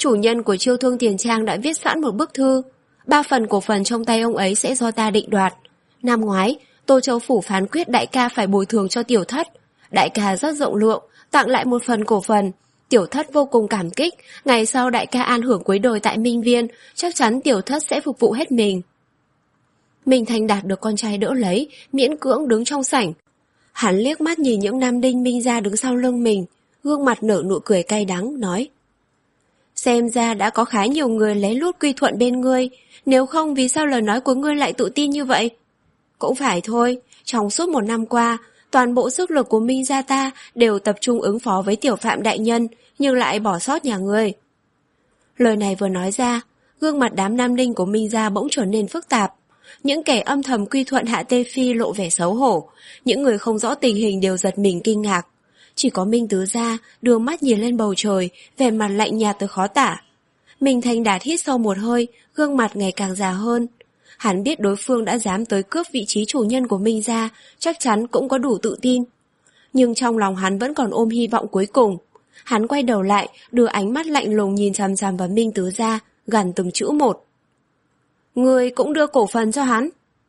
Chủ nhân của Chiêu Thương Tiền Trang đã viết sẵn một bức thư. Ba phần cổ phần trong tay ông ấy sẽ do ta định đoạt. Năm ngoái, Tô Châu Phủ phán quyết đại ca phải bồi thường cho tiểu thất. Đại ca rất rộng lượng, tặng lại một phần cổ phần. Tiểu thất vô cùng cảm kích, ngày sau đại ca an hưởng cuối đời tại Minh Viên, chắc chắn tiểu thất sẽ phục vụ hết mình. Minh Thanh Đạt được con trai đỡ lấy, miễn cưỡng đứng trong sảnh. Hắn liếc mắt nhìn những nam đinh Minh gia đứng sau lưng mình, gương mặt nở nụ cười cay đắng, nói: Xem ra đã có khá nhiều người lén lút quy thuận bên ngươi, nếu không vì sao lời nói của ngươi lại tự tin như vậy? Cũng phải thôi, trong suốt một năm qua, toàn bộ sức lực của Minh gia ta đều tập trung ứng phó với tiểu phạm đại nhân, nhưng lại bỏ sót nhà ngươi. Lời này vừa nói ra, gương mặt đám nam đinh của Minh gia bỗng trở nên phức tạp. Những kẻ âm thầm quy thuận Hạ Tê Phi lộ vẻ xấu hổ, những người không rõ tình hình đều giật mình kinh ngạc. Chỉ có Minh Tứ gia đưa mắt nhìn lên bầu trời, vẻ mặt lạnh nhạt tới khó tả. Minh Thanh Đạt hít sâu một hơi, gương mặt ngày càng già hơn. Hắn biết đối phương đã dám tới cướp vị trí chủ nhân của Minh gia, chắc chắn cũng có đủ tự tin. Nhưng trong lòng hắn vẫn còn ôm hy vọng cuối cùng. Hắn quay đầu lại, đưa ánh mắt lạnh lùng nhìn chằm chằm vào Minh Tứ gia, gằn từng chữ một. Ngươi cũng đưa cổ phần cho hắn.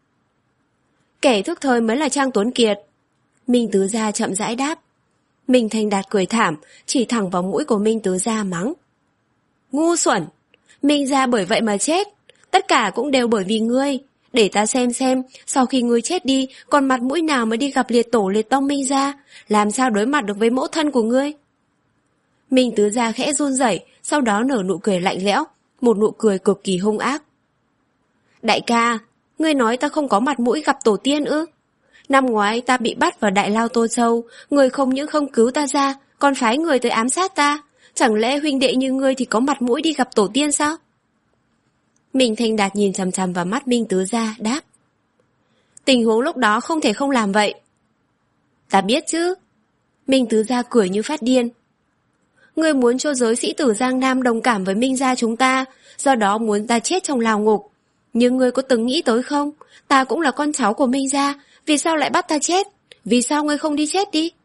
Kẻ thức thời mới là Trang Tuấn Kiệt. Minh Tứ gia chậm rãi đáp. Minh Thanh Đạt cười thảm, chỉ thẳng vào mũi của Minh Tứ gia mắng. Ngu xuẩn! Minh gia bởi vậy mà chết. Tất cả cũng đều bởi vì ngươi. Để ta xem xem, sau khi ngươi chết đi, còn mặt mũi nào mới đi gặp liệt tổ liệt tông Minh gia, làm sao đối mặt được với mẫu thân của ngươi? Minh Tứ gia khẽ run rẩy, sau đó nở nụ cười lạnh lẽo, một nụ cười cực kỳ hung ác. Đại ca, ngươi nói ta không có mặt mũi gặp tổ tiên ư? Năm ngoái ta bị bắt vào Đại Lao Tô Châu, người không những không cứu ta ra, còn phái người tới ám sát ta. Chẳng lẽ huynh đệ như ngươi thì có mặt mũi đi gặp tổ tiên sao? Minh Thanh Đạt nhìn chằm chằm vào mắt Minh Tứ gia, đáp. Tình huống lúc đó không thể không làm vậy. Ta biết chứ. Minh Tứ gia cười như phát điên. Ngươi muốn cho giới sĩ tử Giang Nam đồng cảm với Minh gia chúng ta, do đó muốn ta chết trong lao ngục. Nhưng ngươi có từng nghĩ tới không? Ta cũng là con cháu của Minh gia, vì sao lại bắt ta chết? Vì sao ngươi không đi chết đi?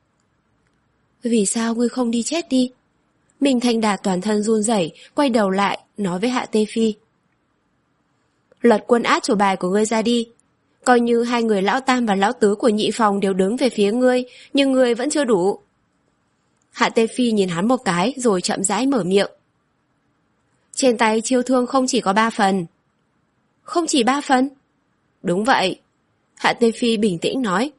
Vì sao ngươi không đi chết đi? Minh Thanh Đạt toàn thân run rẩy, quay đầu lại, nói với Hạ Tê Phi. Lật quân át chủ bài của ngươi ra đi. Coi như hai người lão tam và lão tứ của nhị phòng đều đứng về phía ngươi, nhưng ngươi vẫn chưa đủ. Hạ Tê Phi nhìn hắn một cái rồi chậm rãi mở miệng. Trên tay Chiêu Thương không chỉ có ba phần. Không chỉ ba phần? Đúng vậy. Hạ Tê Phi bình tĩnh nói.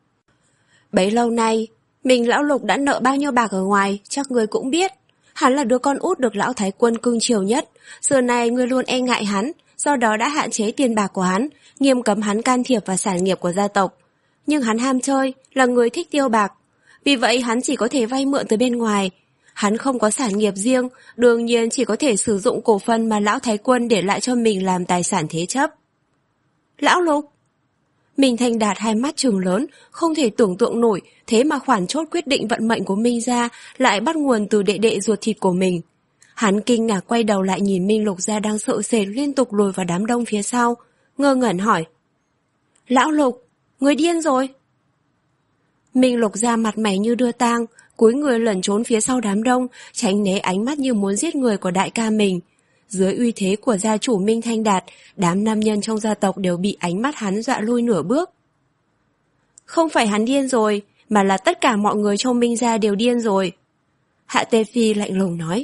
Bấy lâu nay, mình lão Lục đã nợ bao nhiêu bạc ở ngoài, chắc ngươi cũng biết. Hắn là đứa con út được lão Thái Quân cưng chiều nhất. Giờ này ngươi luôn e ngại hắn, do đó đã hạn chế tiền bạc của hắn, nghiêm cấm hắn can thiệp vào sản nghiệp của gia tộc. Nhưng hắn ham chơi, là người thích tiêu bạc. Vì vậy hắn chỉ có thể vay mượn từ bên ngoài. Hắn không có sản nghiệp riêng, đương nhiên chỉ có thể sử dụng cổ phần mà lão Thái Quân để lại cho mình làm tài sản thế chấp. Lão Lục! Minh Thanh Đạt hai mắt trừng lớn, không thể tưởng tượng nổi, thế mà khoản chốt quyết định vận mệnh của Minh gia lại bắt nguồn từ đệ đệ ruột thịt của mình. Hắn kinh ngạc quay đầu lại nhìn Minh Lục gia đang sợ sệt liên tục lùi vào đám đông phía sau, ngơ ngẩn hỏi. Lão Lục, người điên rồi! Minh Lục gia mặt mày như đưa tang, cúi người lẩn trốn phía sau đám đông, tránh né ánh mắt như muốn giết người của đại ca mình. Dưới uy thế của gia chủ Minh Thanh Đạt, đám nam nhân trong gia tộc đều bị ánh mắt hắn dọa lui nửa bước. Không phải hắn điên rồi, mà là tất cả mọi người trong Minh gia đều điên rồi. Hạ Tê Phi lạnh lùng nói.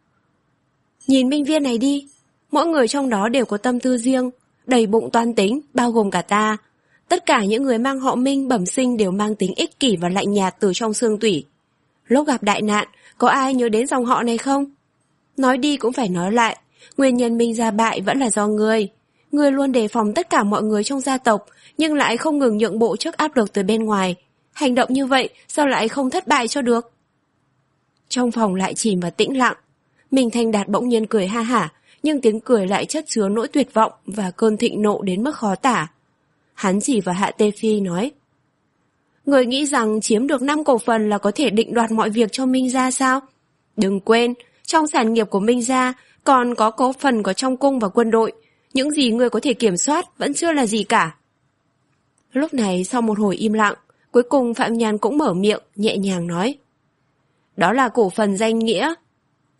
Nhìn Minh Viên này đi, mỗi người trong đó đều có tâm tư riêng, đầy bụng toan tính, bao gồm cả ta. Tất cả những người mang họ Minh bẩm sinh đều mang tính ích kỷ và lạnh nhạt từ trong xương tủy. Lúc gặp đại nạn, có ai nhớ đến dòng họ này không? Nói đi cũng phải nói lại, nguyên nhân Minh gia bại vẫn là do ngươi. Ngươi luôn đề phòng tất cả mọi người trong gia tộc, nhưng lại không ngừng nhượng bộ trước áp lực từ bên ngoài. Hành động như vậy sao lại không thất bại cho được? Trong phòng lại chìm vào tĩnh lặng. Minh Thanh Đạt bỗng nhiên cười ha hả, nhưng tiếng cười lại chất chứa nỗi tuyệt vọng và cơn thịnh nộ đến mức khó tả. Hắn chỉ vào Hạ Tê Phi nói. Người nghĩ rằng chiếm được năm cổ phần là có thể định đoạt mọi việc cho Minh gia sao? Đừng quên, trong sản nghiệp của Minh gia còn có cổ phần của trong cung và quân đội. Những gì người có thể kiểm soát vẫn chưa là gì cả. Lúc này sau một hồi im lặng, cuối cùng Phạm Nhàn cũng mở miệng, nhẹ nhàng nói. Đó là cổ phần danh nghĩa.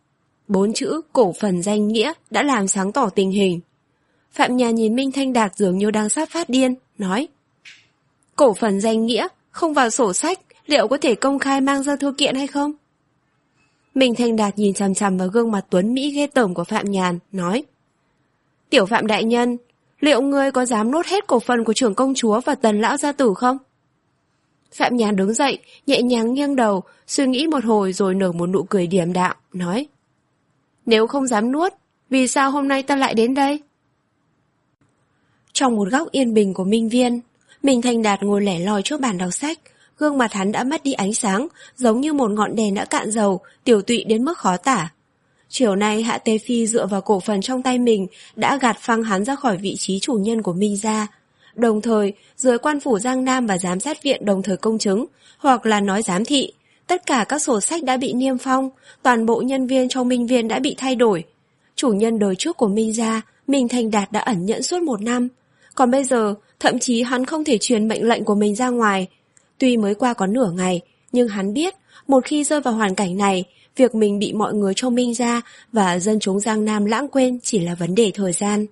Bốn chữ cổ phần danh nghĩa đã làm sáng tỏ tình hình. Phạm Nhàn nhìn Minh Thanh Đạt dường như đang sắp phát điên, nói: Cổ phần danh nghĩa không vào sổ sách, liệu có thể công khai mang ra thư kiện hay không? Minh Thanh Đạt nhìn chằm chằm vào gương mặt tuấn mỹ ghê tởm của Phạm Nhàn, nói: Tiểu Phạm đại nhân, liệu ngươi có dám nuốt hết cổ phần của trưởng công chúa và Tần lão gia tử không? Phạm Nhàn đứng dậy, nhẹ nhàng nghiêng đầu, suy nghĩ một hồi rồi nở một nụ cười điềm đạm, nói: Nếu không dám nuốt, vì sao hôm nay ta lại đến đây? Trong một góc yên bình của Minh Viên, Minh Thanh Đạt ngồi lẻ loi trước bàn đọc sách, gương mặt hắn đã mất đi ánh sáng, giống như một ngọn đèn đã cạn dầu, tiểu tụy đến mức khó tả. Chiều nay Hạ Tê Phi dựa vào cổ phần trong tay mình đã gạt phăng hắn ra khỏi vị trí chủ nhân của Minh gia. Đồng thời, dưới quan phủ Giang Nam và giám sát viện đồng thời công chứng, hoặc là nói giám thị, tất cả các sổ sách đã bị niêm phong, toàn bộ nhân viên trong Minh Viên đã bị thay đổi. Chủ nhân đời trước của Minh gia, Minh Thanh Đạt đã ẩn nhẫn suốt một năm. Còn bây giờ, thậm chí hắn không thể truyền mệnh lệnh của mình ra ngoài. Tuy mới qua có nửa ngày, nhưng hắn biết, một khi rơi vào hoàn cảnh này, việc mình bị mọi người trong Minh gia và dân chúng Giang Nam lãng quên chỉ là vấn đề thời gian.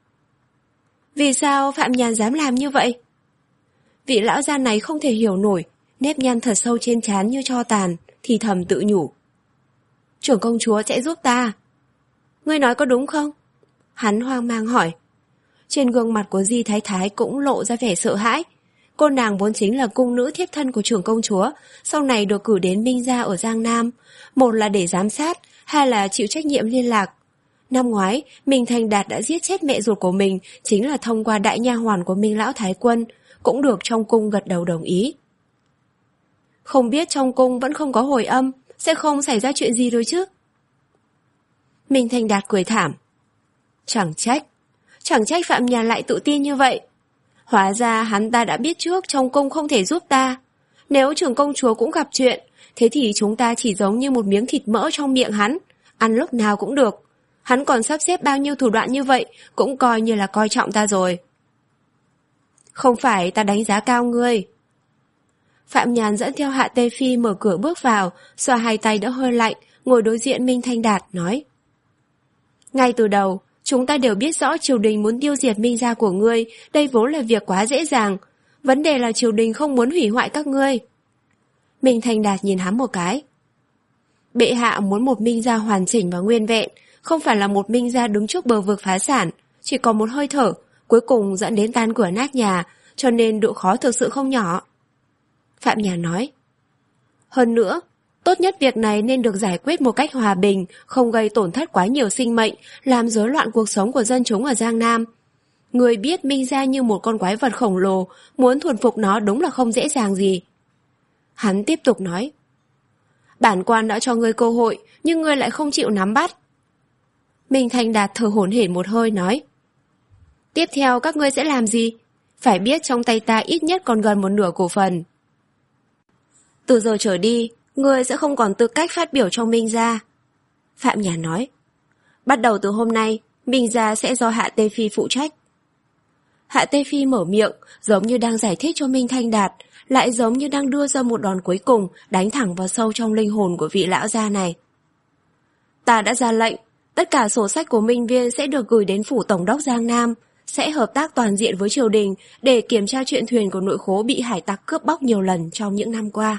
Vì sao Phạm Nhàn dám làm như vậy? Vị lão gia này không thể hiểu nổi, nếp nhăn thật sâu trên trán như tro tàn, thì thầm tự nhủ: Trưởng công chúa sẽ giúp ta. Ngươi nói có đúng không? Hắn hoang mang hỏi. Trên gương mặt của Di Thái Thái cũng lộ ra vẻ sợ hãi. Cô nàng vốn chính là cung nữ thiếp thân của trưởng công chúa, sau này được cử đến Minh gia ở Giang Nam, một là để giám sát, hai là chịu trách nhiệm liên lạc. Năm ngoái, Minh Thanh Đạt đã giết chết mẹ ruột của mình, chính là thông qua đại nha hoàn của Minh lão thái quân, cũng được trong cung gật đầu đồng ý. Không biết trong cung vẫn không có hồi âm, sẽ không xảy ra chuyện gì rồi chứ? Minh Thanh Đạt cười thảm. Chẳng trách, chẳng trách Phạm Nhàn lại tự tin như vậy. Hóa ra hắn ta đã biết trước trong cung không thể giúp ta. Nếu trưởng công chúa cũng gặp chuyện, thế thì chúng ta chỉ giống như một miếng thịt mỡ trong miệng hắn, ăn lúc nào cũng được. Hắn còn sắp xếp bao nhiêu thủ đoạn như vậy, cũng coi như là coi trọng ta rồi. Không phải ta đánh giá cao ngươi. Phạm Nhàn dẫn theo Hạ Tê Phi mở cửa bước vào, xoa hai tay đã hơi lạnh, ngồi đối diện Minh Thanh Đạt, nói: Ngay từ đầu, chúng ta đều biết rõ triều đình muốn tiêu diệt Minh gia của ngươi, đây vốn là việc quá dễ dàng. Vấn đề là triều đình không muốn hủy hoại các ngươi. Minh Thanh Đạt nhìn hắn một cái. Bệ hạ muốn một Minh gia hoàn chỉnh và nguyên vẹn, không phải là một Minh gia đứng trước bờ vực phá sản, chỉ còn một hơi thở, cuối cùng dẫn đến tan cửa nát nhà, cho nên độ khó thực sự không nhỏ. Phạm Nhàn nói. Hơn nữa, tốt nhất việc này nên được giải quyết một cách hòa bình, không gây tổn thất quá nhiều sinh mệnh, làm rối loạn cuộc sống của dân chúng ở Giang Nam. Người biết Minh gia như một con quái vật khổng lồ, muốn thuần phục nó đúng là không dễ dàng gì. Hắn tiếp tục nói. Bản quan đã cho ngươi cơ hội, nhưng ngươi lại không chịu nắm bắt. Minh Thanh Đạt thở hổn hển một hơi nói. Tiếp theo các ngươi sẽ làm gì? Phải biết trong tay ta ít nhất còn gần một nửa cổ phần. Từ giờ trở đi, ngươi sẽ không còn tư cách phát biểu trong Minh gia. Phạm Nhàn nói. Bắt đầu từ hôm nay, Minh gia sẽ do Hạ Tê Phi phụ trách. Hạ Tê Phi mở miệng, giống như đang giải thích cho Minh Thanh Đạt, lại giống như đang đưa ra một đòn cuối cùng, đánh thẳng vào sâu trong linh hồn của vị lão gia này. Ta đã ra lệnh, tất cả sổ sách của Minh Viên sẽ được gửi đến phủ tổng đốc Giang Nam, sẽ hợp tác toàn diện với triều đình để kiểm tra chuyện thuyền của nội khố bị hải tặc cướp bóc nhiều lần trong những năm qua.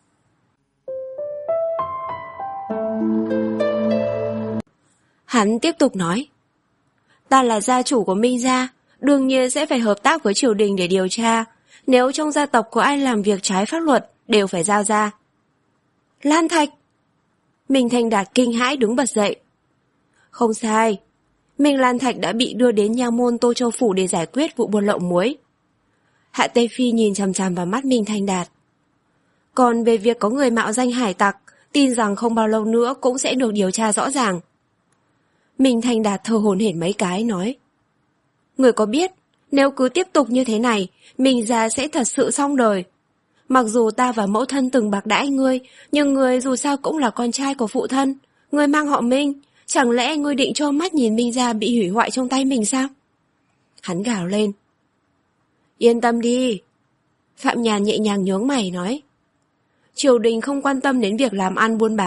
Hắn tiếp tục nói. Ta là gia chủ của Minh gia, đương nhiên sẽ phải hợp tác với triều đình để điều tra. Nếu trong gia tộc có ai làm việc trái pháp luật, đều phải giao ra. Lan Thạch! Minh Thanh Đạt kinh hãi đứng bật dậy. Không sai. Minh Lan Thạch đã bị đưa đến nha môn Tô Châu Phủ để giải quyết vụ buôn lậu muối. Hạ Tê Phi nhìn chằm chằm vào mắt Minh Thanh Đạt. Còn về việc có người mạo danh hải tặc, tin rằng không bao lâu nữa cũng sẽ được điều tra rõ ràng. Minh Thanh Đạt thở hổn hển mấy cái nói. Người có biết, nếu cứ tiếp tục như thế này, Minh gia sẽ thật sự xong đời. Mặc dù ta và mẫu thân từng bạc đãi ngươi, nhưng ngươi dù sao cũng là con trai của phụ thân. Ngươi mang họ Minh, chẳng lẽ ngươi định trơ mắt nhìn Minh gia bị hủy hoại trong tay mình sao? Hắn gào lên. Yên tâm đi. Phạm Nhàn nhẹ nhàng nhướng mày nói. Triều đình không quan tâm đến việc làm ăn buôn bán,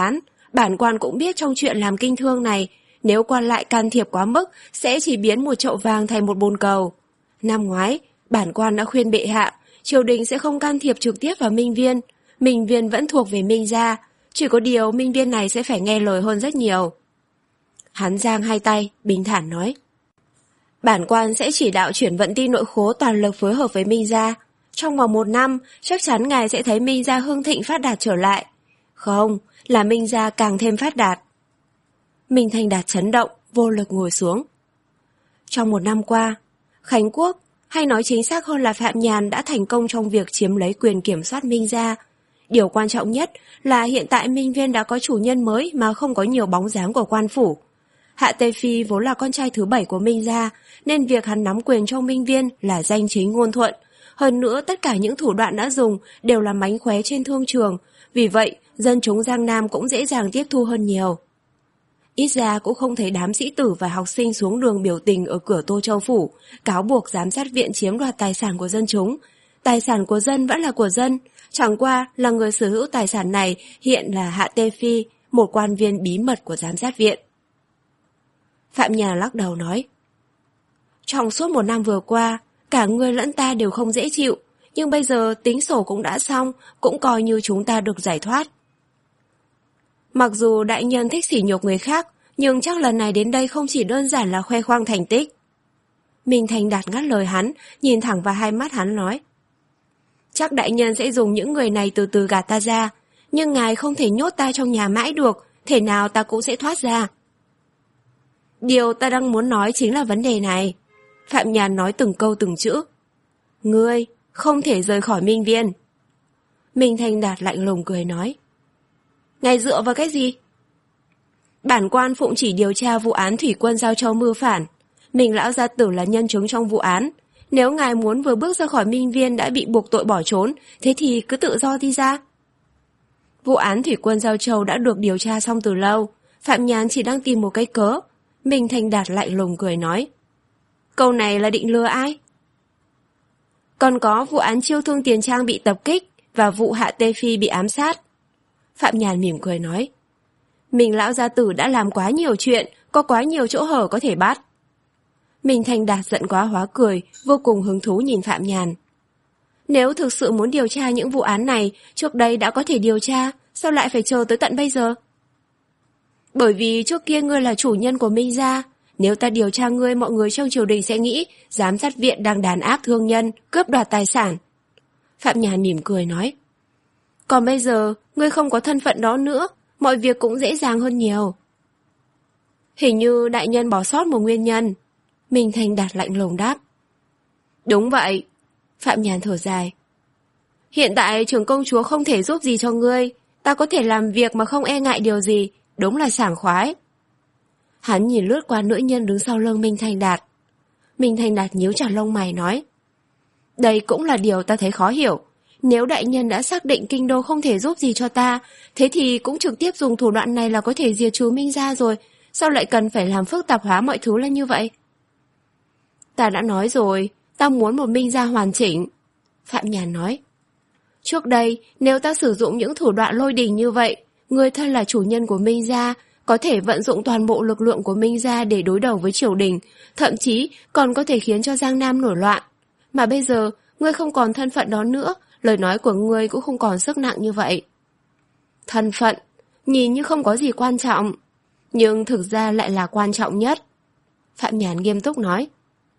Bản quan cũng biết trong chuyện làm kinh thương này, nếu quan lại can thiệp quá mức sẽ chỉ biến một chậu vàng thành một bồn cầu. Năm ngoái, bản quan đã khuyên bệ hạ, triều đình sẽ không can thiệp trực tiếp vào Minh Viên. Minh Viên vẫn thuộc về Minh gia, chỉ có điều Minh Viên này sẽ phải nghe lời hơn rất nhiều. Hắn giang hai tay, bình thản nói. Bản quan sẽ chỉ đạo chuyển vận ti nội khố toàn lực phối hợp với Minh gia. Trong vòng một năm, chắc chắn ngài sẽ thấy Minh gia hưng thịnh phát đạt trở lại. Không, là Minh gia càng thêm phát đạt. Minh Thành Đạt chấn động, vô lực ngồi xuống. Trong một năm qua, Khánh Quốc, hay nói chính xác hơn là Phạm Nhàn đã thành công trong việc chiếm lấy quyền kiểm soát Minh gia. Điều quan trọng nhất là hiện tại Minh Viên đã có chủ nhân mới mà không có nhiều bóng dáng của quan phủ. Hạ Tây Phi vốn là con trai thứ bảy của Minh gia, nên việc hắn nắm quyền trong Minh Viên là danh chính ngôn thuận. Hơn nữa tất cả những thủ đoạn đã dùng đều là mánh khóe trên thương trường, vì vậy dân chúng Giang Nam cũng dễ dàng tiếp thu hơn nhiều. Ít ra cũng không thấy đám sĩ tử và học sinh xuống đường biểu tình ở cửa Tô Châu Phủ, cáo buộc giám sát viện chiếm đoạt tài sản của dân chúng. Tài sản của dân vẫn là của dân, chẳng qua là người sở hữu tài sản này hiện là Hạ Tê Phi, một quan viên bí mật của giám sát viện. Phạm Nhà lắc đầu nói. Trong suốt một năm vừa qua, cả ngươi lẫn ta đều không dễ chịu, nhưng bây giờ tính sổ cũng đã xong, cũng coi như chúng ta được giải thoát. Mặc dù đại nhân thích sỉ nhục người khác, nhưng chắc lần này đến đây không chỉ đơn giản là khoe khoang thành tích. Minh Thành Đạt ngắt lời hắn, nhìn thẳng vào hai mắt hắn nói. Chắc đại nhân sẽ dùng những người này từ từ gạt ta ra, nhưng ngài không thể nhốt ta trong nhà mãi được, thể nào ta cũng sẽ thoát ra. Điều ta đang muốn nói chính là vấn đề này. Phạm Nhàn nói từng câu từng chữ. Ngươi không thể rời khỏi Minh Viên. Minh Thành Đạt lạnh lùng cười nói. Ngài dựa vào cái gì? Bản quan phụng chỉ điều tra vụ án thủy quân Giao Châu mưu phản. Mình lão gia tử là nhân chứng trong vụ án. Nếu ngài muốn vừa bước ra khỏi Minh Viên đã bị buộc tội bỏ trốn, thế thì cứ tự do đi ra. Vụ án thủy quân Giao Châu đã được điều tra xong từ lâu. Phạm Nhàn chỉ đang tìm một cái cớ. Minh Thành Đạt lạnh lùng cười nói. Câu này là định lừa ai? Còn có vụ án Chiêu Thương Tiền Trang bị tập kích và vụ Hạ Tê Phi bị ám sát. Phạm Nhàn mỉm cười nói. Mình lão gia tử đã làm quá nhiều chuyện, có quá nhiều chỗ hở có thể bắt. Minh Thành Đạt giận quá hóa cười, vô cùng hứng thú nhìn Phạm Nhàn. Nếu thực sự muốn điều tra những vụ án này, trước đây đã có thể điều tra, sao lại phải chờ tới tận bây giờ? Bởi vì trước kia ngươi là chủ nhân của Minh gia, nếu ta điều tra ngươi, mọi người trong triều đình sẽ nghĩ giám sát viện đang đàn áp thương nhân, cướp đoạt tài sản. Phạm Nhàn mỉm cười nói. Còn bây giờ, ngươi không có thân phận đó nữa, mọi việc cũng dễ dàng hơn nhiều. Hình như đại nhân bỏ sót một nguyên nhân. Minh Thành Đạt lạnh lùng đáp. Đúng vậy. Phạm Nhàn thở dài. Hiện tại trưởng công chúa không thể giúp gì cho ngươi, ta có thể làm việc mà không e ngại điều gì, đúng là sảng khoái. Hắn nhìn lướt qua nữ nhân đứng sau lưng Minh Thành Đạt. Minh Thành Đạt nhíu chặt lông mày nói. Đây cũng là điều ta thấy khó hiểu. Nếu đại nhân đã xác định kinh đô không thể giúp gì cho ta, thế thì cũng trực tiếp dùng thủ đoạn này là có thể diệt trừ Minh gia rồi, sao lại cần phải làm phức tạp hóa mọi thứ lên như vậy? Ta đã nói rồi, ta muốn một Minh gia hoàn chỉnh. Phạm Nhàn nói. Trước đây, nếu ta sử dụng những thủ đoạn lôi đình như vậy, người thân là chủ nhân của Minh gia, có thể vận dụng toàn bộ lực lượng của Minh gia để đối đầu với triều đình, thậm chí còn có thể khiến cho Giang Nam nổi loạn. Mà bây giờ, ngươi không còn thân phận đó nữa, lời nói của ngươi cũng không còn sức nặng như vậy. Thân phận, nhìn như không có gì quan trọng, nhưng thực ra lại là quan trọng nhất. Phạm Nhàn nghiêm túc nói.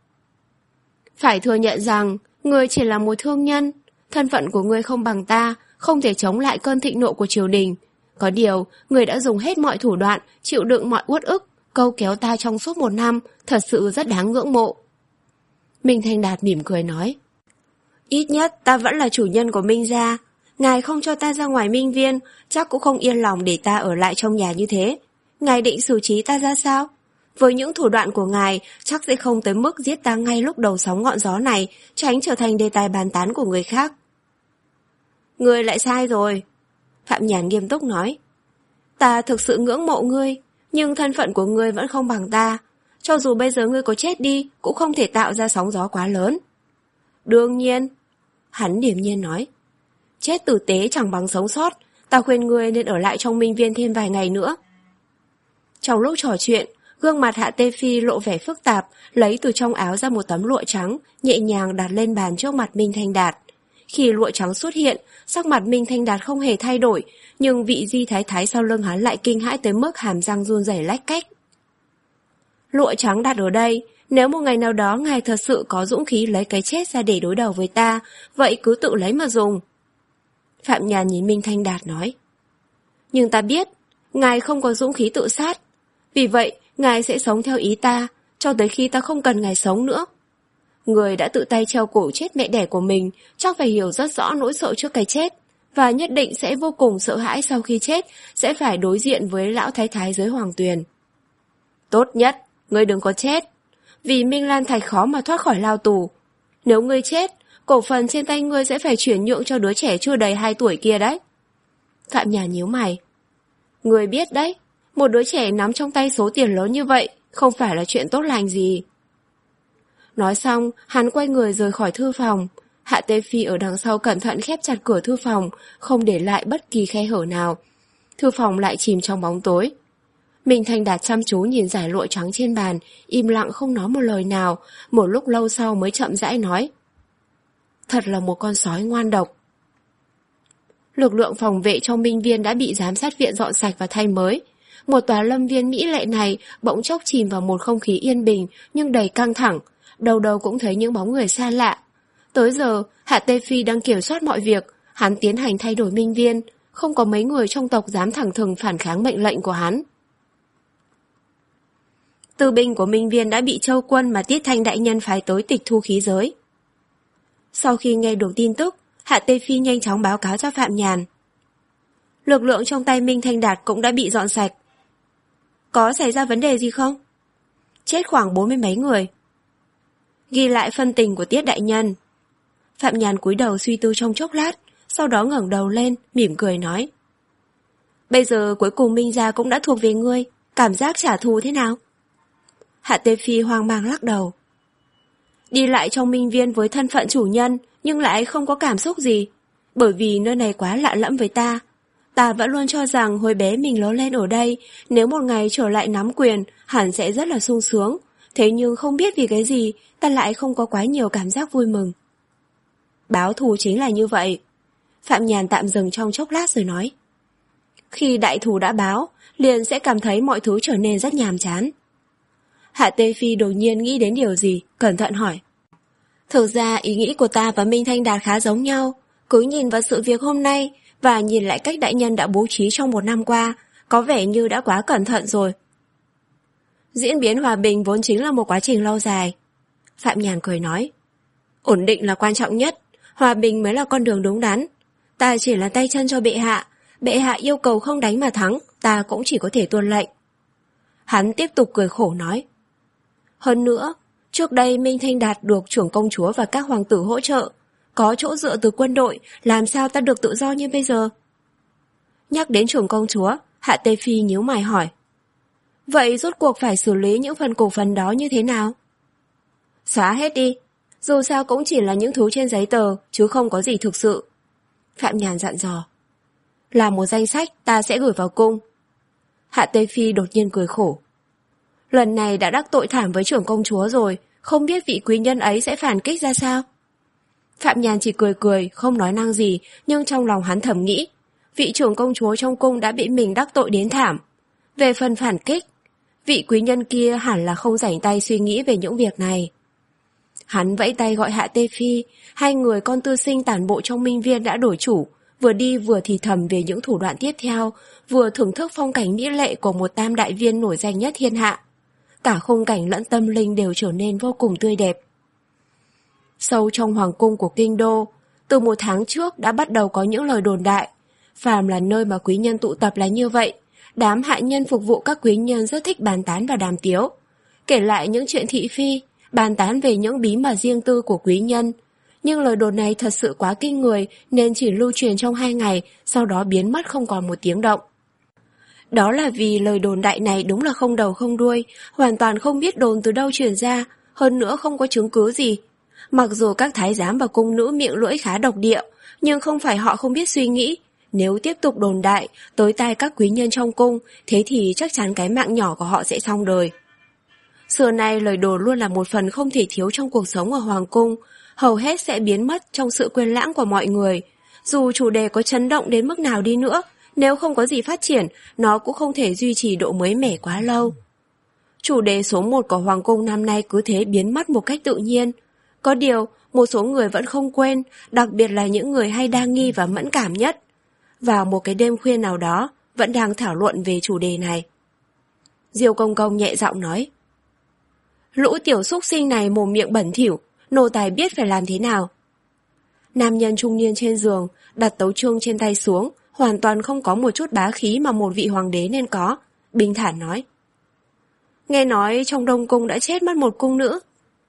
Phải thừa nhận rằng, ngươi chỉ là một thương nhân, thân phận của ngươi không bằng ta, không thể chống lại cơn thịnh nộ của triều đình. Có điều, ngươi đã dùng hết mọi thủ đoạn, chịu đựng mọi uất ức, câu kéo ta trong suốt một năm, thật sự rất đáng ngưỡng mộ. Minh Thành Đạt mỉm cười nói. Ít nhất ta vẫn là chủ nhân của Minh gia. Ngài không cho ta ra ngoài Minh Viên, chắc cũng không yên lòng để ta ở lại trong nhà như thế. Ngài định xử trí ta ra sao? Với những thủ đoạn của ngài, chắc sẽ không tới mức giết ta ngay lúc đầu sóng ngọn gió này, tránh trở thành đề tài bàn tán của người khác. Ngươi lại sai rồi. Phạm Nhàn nghiêm túc nói. Ta thực sự ngưỡng mộ ngươi, nhưng thân phận của ngươi vẫn không bằng ta. Cho dù bây giờ ngươi có chết đi, cũng không thể tạo ra sóng gió quá lớn. Đương nhiên. Hắn điềm nhiên nói. Chết tử tế chẳng bằng sống sót, Ta khuyên ngươi nên ở lại trong Minh Viên thêm vài ngày nữa. Trong lúc trò chuyện, gương mặt Hạ Tê Phi lộ vẻ phức tạp, lấy từ trong áo ra một tấm lụa trắng, nhẹ nhàng đặt lên bàn trước mặt Minh Thanh Đạt. Khi lụa trắng xuất hiện, sắc mặt Minh Thanh Đạt không hề thay đổi, nhưng vị Di Thái Thái sau lưng hắn lại kinh hãi tới mức hàm răng run rẩy lách cách. Lụa trắng đặt ở đây, nếu một ngày nào đó ngài thật sự có dũng khí lấy cái chết ra để đối đầu với ta, vậy cứ tự lấy mà dùng. Phạm Nhàn nhìn Minh Thanh Đạt nói. Nhưng ta biết, ngài không có dũng khí tự sát. Vì vậy, ngài sẽ sống theo ý ta, cho tới khi ta không cần ngài sống nữa. Người đã tự tay treo cổ chết mẹ đẻ của mình, chắc phải hiểu rất rõ nỗi sợ trước cái chết, và nhất định sẽ vô cùng sợ hãi sau khi chết, sẽ phải đối diện với lão thái thái dưới hoàng tuyền. Tốt nhất, ngươi đừng có chết, vì Minh Lan Thạch khó mà thoát khỏi lao tù. Nếu ngươi chết, cổ phần trên tay ngươi sẽ phải chuyển nhượng cho đứa trẻ chưa đầy hai tuổi kia đấy. Phạm Nhàn nhíu mày. Ngươi biết đấy, một đứa trẻ nắm trong tay số tiền lớn như vậy không phải là chuyện tốt lành gì. Nói xong, hắn quay người rời khỏi thư phòng. Hạ Tê Phi ở đằng sau cẩn thận khép chặt cửa thư phòng, không để lại bất kỳ khe hở nào. Thư phòng lại chìm trong bóng tối. Minh Thanh Đạt chăm chú nhìn dải lụa trắng trên bàn, im lặng không nói một lời nào, một lúc lâu sau mới chậm rãi nói. Thật là một con sói ngoan độc. Lực lượng phòng vệ trong Minh Viên đã bị giám sát viện dọn sạch và thay mới. Một tòa lâm viên mỹ lệ này bỗng chốc chìm vào một không khí yên bình nhưng đầy căng thẳng, đầu đầu cũng thấy những bóng người xa lạ. Tới giờ, Hạ Tê Phi đang kiểm soát mọi việc, hắn tiến hành thay đổi Minh Viên, không có mấy người trong tộc dám thẳng thừng phản kháng mệnh lệnh của hắn. Tư binh của Minh Viên đã bị Châu Quân mà Tiết Thanh đại nhân phái tới tịch thu khí giới. Sau khi nghe được tin tức, Hạ Tê Phi nhanh chóng báo cáo cho Phạm Nhàn. Lực lượng trong tay Minh Thanh Đạt cũng đã bị dọn sạch. Có xảy ra vấn đề gì không? Chết khoảng bốn mươi mấy người. Ghi lại phân tình của Tiết đại nhân. Phạm Nhàn cúi đầu suy tư trong chốc lát, sau đó ngẩng đầu lên, mỉm cười nói. Bây giờ cuối cùng Minh gia cũng đã thuộc về ngươi, cảm giác trả thù thế nào? Hạ Tê Phi hoang mang lắc đầu. Đi lại trong Minh Viên với thân phận chủ nhân, nhưng lại không có cảm xúc gì, bởi vì nơi này quá lạ lẫm với ta. Ta vẫn luôn cho rằng hồi bé mình lớn lên ở đây, nếu một ngày trở lại nắm quyền, hẳn sẽ rất là sung sướng. Thế nhưng không biết vì cái gì, ta lại không có quá nhiều cảm giác vui mừng. Báo thù chính là như vậy. Phạm Nhàn tạm dừng trong chốc lát rồi nói. Khi đại thù đã báo, liền sẽ cảm thấy mọi thứ trở nên rất nhàm chán. Hạ Tê Phi đột nhiên nghĩ đến điều gì, cẩn thận hỏi. Thực ra ý nghĩ của ta và Minh Thanh Đạt khá giống nhau. Cứ nhìn vào sự việc hôm nay và nhìn lại cách đại nhân đã bố trí trong một năm qua, có vẻ như đã quá cẩn thận rồi. Diễn biến hòa bình vốn chính là một quá trình lâu dài. Phạm Nhàn cười nói. Ổn định là quan trọng nhất, hòa bình mới là con đường đúng đắn. Ta chỉ là tay chân cho bệ hạ, bệ hạ yêu cầu không đánh mà thắng, ta cũng chỉ có thể tuân lệnh. Hắn tiếp tục cười khổ nói. Hơn nữa, trước đây Minh Thanh Đạt được trưởng công chúa và các hoàng tử hỗ trợ, có chỗ dựa từ quân đội, làm sao ta được tự do như bây giờ? Nhắc đến trưởng công chúa, Hạ Tê Phi nhíu mày hỏi. Vậy rốt cuộc phải xử lý những phần cổ phần đó như thế nào? Xóa hết đi, dù sao cũng chỉ là những thứ trên giấy tờ, chứ không có gì thực sự. Phạm Nhàn dặn dò. Làm một danh sách, ta sẽ gửi vào cung. Hạ Tê Phi đột nhiên cười khổ. Lần này đã đắc tội thảm với trưởng công chúa rồi, không biết vị quý nhân ấy sẽ phản kích ra sao? Phạm Nhàn chỉ cười cười, không nói năng gì, nhưng trong lòng hắn thầm nghĩ, vị trưởng công chúa trong cung đã bị mình đắc tội đến thảm. Về phần phản kích, vị quý nhân kia hẳn là không rảnh tay suy nghĩ về những việc này. Hắn vẫy tay gọi Hạ Tê Phi, hai người con tư sinh tản bộ trong Minh Viên đã đổi chủ, vừa đi vừa thì thầm về những thủ đoạn tiếp theo, vừa thưởng thức phong cảnh mỹ lệ của một tam đại viên nổi danh nhất thiên hạ. Cả khung cảnh lẫn tâm linh đều trở nên vô cùng tươi đẹp. Sâu trong hoàng cung của kinh đô, từ một tháng trước đã bắt đầu có những lời đồn đại. Phàm là nơi mà quý nhân tụ tập là như vậy, đám hạ nhân phục vụ các quý nhân rất thích bàn tán và đàm tiếu, kể lại những chuyện thị phi, bàn tán về những bí mật riêng tư của quý nhân. Nhưng lời đồn này thật sự quá kinh người nên chỉ lưu truyền trong hai ngày, sau đó biến mất không còn một tiếng động. Đó là vì lời đồn đại này đúng là không đầu không đuôi, hoàn toàn không biết đồn từ đâu truyền ra, hơn nữa không có chứng cứ gì. Mặc dù các thái giám và cung nữ miệng lưỡi khá độc địa, nhưng không phải họ không biết suy nghĩ. Nếu tiếp tục đồn đại tới tai các quý nhân trong cung, thế thì chắc chắn cái mạng nhỏ của họ sẽ xong đời. Xưa nay lời đồn luôn là một phần không thể thiếu trong cuộc sống ở Hoàng cung, hầu hết sẽ biến mất trong sự quên lãng của mọi người. Dù chủ đề có chấn động đến mức nào đi nữa, nếu không có gì phát triển, nó cũng không thể duy trì độ mới mẻ quá lâu. Chủ đề số một của Hoàng cung năm nay cứ thế biến mất một cách tự nhiên. Có điều, một số người vẫn không quên, đặc biệt là những người hay đa nghi và mẫn cảm nhất. Vào một cái đêm khuya nào đó, vẫn đang thảo luận về chủ đề này. Diêu Công Công nhẹ giọng nói: Lũ tiểu súc sinh này mồm miệng bẩn thỉu, nô tài biết phải làm thế nào. Nam nhân trung niên trên giường đặt tấu chương trên tay xuống, hoàn toàn không có một chút bá khí mà một vị hoàng đế nên có, bình thản nói: Nghe nói trong Đông Cung đã chết mất một cung nữ.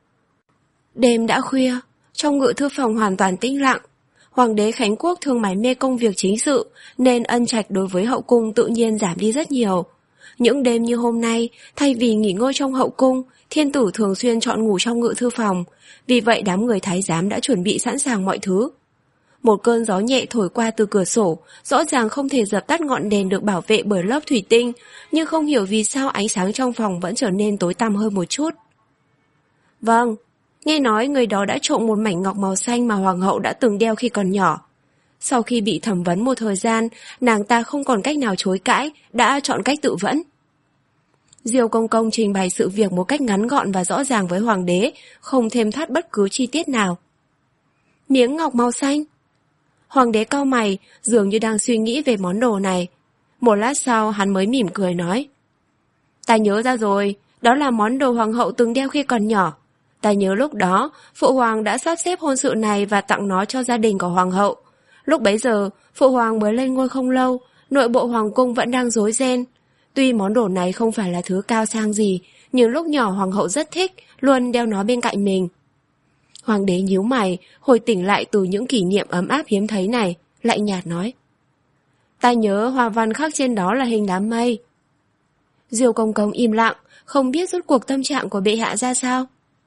Đêm đã khuya, trong ngự thư phòng hoàn toàn tĩnh lặng. Hoàng đế Khánh Quốc thường mải mê công việc chính sự, nên ân trạch đối với hậu cung tự nhiên giảm đi rất nhiều. Những đêm như hôm nay, thay vì nghỉ ngơi trong hậu cung, thiên tử thường xuyên chọn ngủ trong ngự thư phòng, vì vậy đám người thái giám đã chuẩn bị sẵn sàng mọi thứ. Một cơn gió nhẹ thổi qua từ cửa sổ, rõ ràng không thể dập tắt ngọn đèn được bảo vệ bởi lớp thủy tinh, nhưng không hiểu vì sao ánh sáng trong phòng vẫn trở nên tối tăm hơn một chút. Vâng, nghe nói người đó đã trộm một mảnh ngọc màu xanh mà hoàng hậu đã từng đeo khi còn nhỏ. Sau khi bị thẩm vấn một thời gian, nàng ta không còn cách nào chối cãi, đã chọn cách tự vẫn. Diêu Công Công trình bày sự việc một cách ngắn gọn và rõ ràng với hoàng đế, không thêm thắt bất cứ chi tiết nào. Miếng ngọc màu xanh? Hoàng đế cau mày, dường như đang suy nghĩ về món đồ này. Một lát sau hắn mới mỉm cười nói: Ta nhớ ra rồi, đó là món đồ hoàng hậu từng đeo khi còn nhỏ. Ta nhớ lúc đó, phụ hoàng đã sắp xếp hôn sự này và tặng nó cho gia đình của hoàng hậu. Lúc bấy giờ, phụ hoàng mới lên ngôi không lâu, nội bộ hoàng cung vẫn đang rối ren. Tuy món đồ này không phải là thứ cao sang gì, nhưng lúc nhỏ hoàng hậu rất thích, luôn đeo nó bên cạnh mình. Hoàng đế nhíu mày, hồi tỉnh lại từ những kỷ niệm ấm áp hiếm thấy này, lạnh nhạt nói: Ta nhớ hoa văn khắc trên đó là hình đám mây. Diêu Công Công im lặng, không biết rốt cuộc tâm trạng của bệ hạ ra sao.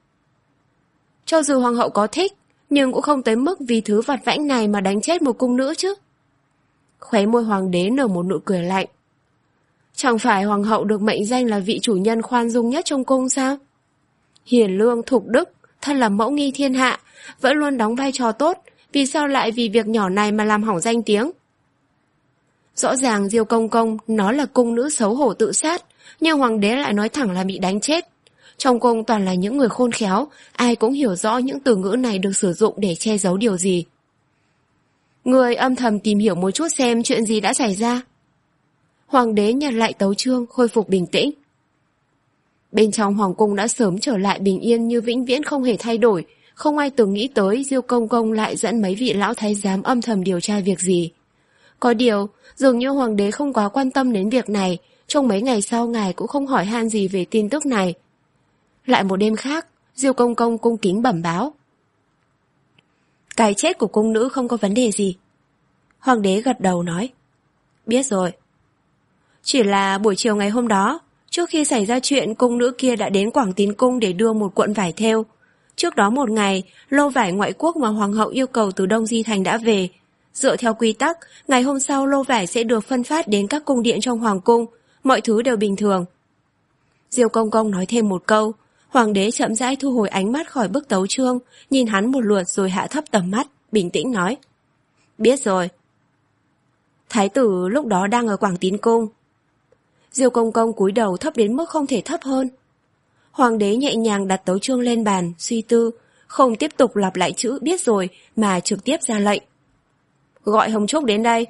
Cho dù hoàng hậu có thích, nhưng cũng không tới mức vì thứ vặt vãnh này mà đánh chết một cung nữ chứ. Khóe môi hoàng đế nở một nụ cười lạnh. Chẳng phải hoàng hậu được mệnh danh là vị chủ nhân khoan dung nhất trong cung sao? Hiền lương, thục đức, thân là mẫu nghi thiên hạ, vẫn luôn đóng vai trò tốt, vì sao lại vì việc nhỏ này mà làm hỏng danh tiếng? Rõ ràng Diêu Công Công nói là cung nữ xấu hổ tự sát, nhưng hoàng đế lại nói thẳng là bị đánh chết. Trong cung toàn là những người khôn khéo, ai cũng hiểu rõ những từ ngữ này được sử dụng để che giấu điều gì. Người âm thầm tìm hiểu một chút xem chuyện gì đã xảy ra. Hoàng đế nhặt lại tấu chương, khôi phục bình tĩnh. Bên trong hoàng cung đã sớm trở lại bình yên như vĩnh viễn không hề thay đổi, không ai từng nghĩ tới Diêu Công Công lại dẫn mấy vị lão thái giám âm thầm điều tra việc gì. Có điều, dường như hoàng đế không quá quan tâm đến việc này, trong mấy ngày sau ngài cũng không hỏi han gì về tin tức này. Lại một đêm khác, Diêu Công Công cung kính bẩm báo: Cái chết của cung nữ không có vấn đề gì. Hoàng đế gật đầu nói: Biết rồi. Chỉ là buổi chiều ngày hôm đó, trước khi xảy ra chuyện, cung nữ kia đã đến Quảng Tín Cung để đưa một cuộn vải thêu. Trước đó một ngày, lô vải ngoại quốc mà hoàng hậu yêu cầu từ Đông Di Thành đã về. Dựa theo quy tắc, ngày hôm sau lô vải sẽ được phân phát đến các cung điện trong hoàng cung, mọi thứ đều bình thường. Diêu Công Công nói thêm một câu, hoàng đế chậm rãi thu hồi ánh mắt khỏi bức tấu chương, nhìn hắn một lượt rồi hạ thấp tầm mắt, bình tĩnh nói: Biết rồi. Thái tử lúc đó đang ở Quảng Tín Cung. Diêu Công Công cúi đầu thấp đến mức không thể thấp hơn. Hoàng đế nhẹ nhàng đặt tấu chương lên bàn, suy tư, không tiếp tục lặp lại chữ biết rồi mà trực tiếp ra lệnh: Gọi Hồng Trúc đến đây.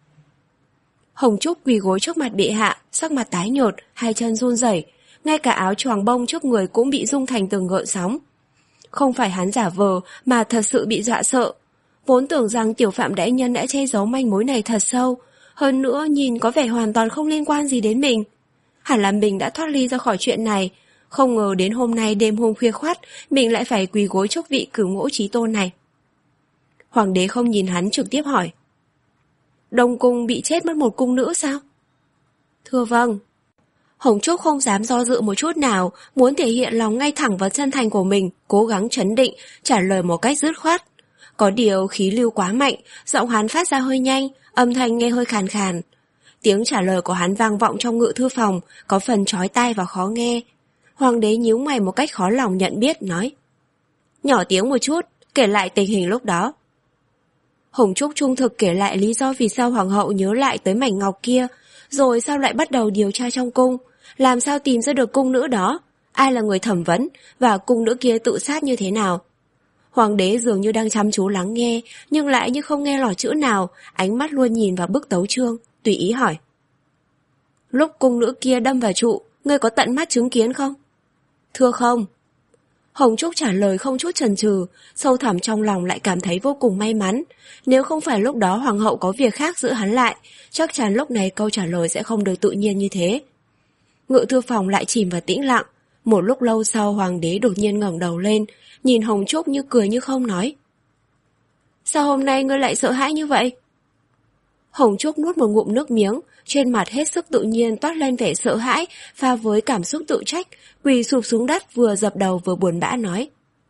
Hồng Trúc quỳ gối trước mặt bệ hạ, sắc mặt tái nhợt, hai chân run rẩy, ngay cả áo choàng bông trước người cũng bị rung thành từng gợn sóng. Không phải hắn giả vờ mà thật sự bị dọa sợ. Vốn tưởng rằng tiểu phạm đại nhân đã che giấu manh mối này thật sâu, hơn nữa nhìn có vẻ hoàn toàn không liên quan gì đến mình. Hẳn là mình đã thoát ly ra khỏi chuyện này, không ngờ đến hôm nay đêm hôm khuya khoắt mình lại phải quỳ gối trước vị cửu ngũ chí tôn này. Hoàng đế không nhìn hắn, trực tiếp hỏi: Đông cung bị chết mất một cung nữ sao? Thưa vâng. Hồng Trúc không dám do dự một chút nào, muốn thể hiện lòng ngay thẳng và chân thành của mình, cố gắng trấn định, trả lời một cách dứt khoát. Có điều khí lưu quá mạnh, giọng hắn phát ra hơi nhanh, âm thanh nghe hơi khàn khàn. Tiếng trả lời của hắn vang vọng trong ngự thư phòng, có phần chói tai và khó nghe. Hoàng đế nhíu mày một cách khó lòng nhận biết, nói: Nhỏ tiếng một chút, kể lại tình hình lúc đó. Hồng Trúc trung thực kể lại lý do vì sao hoàng hậu nhớ lại tới mảnh ngọc kia, rồi sao lại bắt đầu điều tra trong cung, làm sao tìm ra được cung nữ đó, ai là người thẩm vấn, và cung nữ kia tự sát như thế nào. Hoàng đế dường như đang chăm chú lắng nghe, nhưng lại như không nghe lọt chữ nào, ánh mắt luôn nhìn vào bức tấu chương, tùy ý hỏi: Lúc cung nữ kia đâm vào trụ, ngươi có tận mắt chứng kiến không? Thưa không. Hồng Trúc trả lời không chút chần chừ, sâu thẳm trong lòng lại cảm thấy vô cùng may mắn. Nếu không phải lúc đó hoàng hậu có việc khác giữ hắn lại, chắc chắn lúc này câu trả lời sẽ không được tự nhiên như thế. Ngự thư phòng lại chìm vào tĩnh lặng. Một lúc lâu sau, hoàng đế đột nhiên ngẩng đầu lên, nhìn Hồng Trúc như cười như không, nói: Sao hôm nay ngươi lại sợ hãi như vậy? Hồng Trúc nuốt một ngụm nước miếng, trên mặt hết sức tự nhiên toát lên vẻ sợ hãi, pha với cảm xúc tự trách, quỳ sụp xuống đất vừa dập đầu vừa buồn bã nói: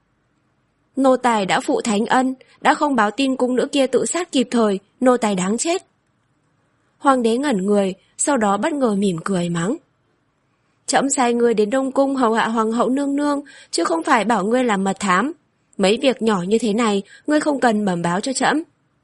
Nô tài đã phụ thánh ân, đã không báo tin cung nữ kia tự sát kịp thời, nô tài đáng chết. Hoàng đế ngẩn người, sau đó bất ngờ mỉm cười mắng: Trẫm sai ngươi đến Đông Cung hầu hạ hoàng hậu nương nương, chứ không phải bảo ngươi làm mật thám. Mấy việc nhỏ như thế này, ngươi không cần bẩm báo cho trẫm.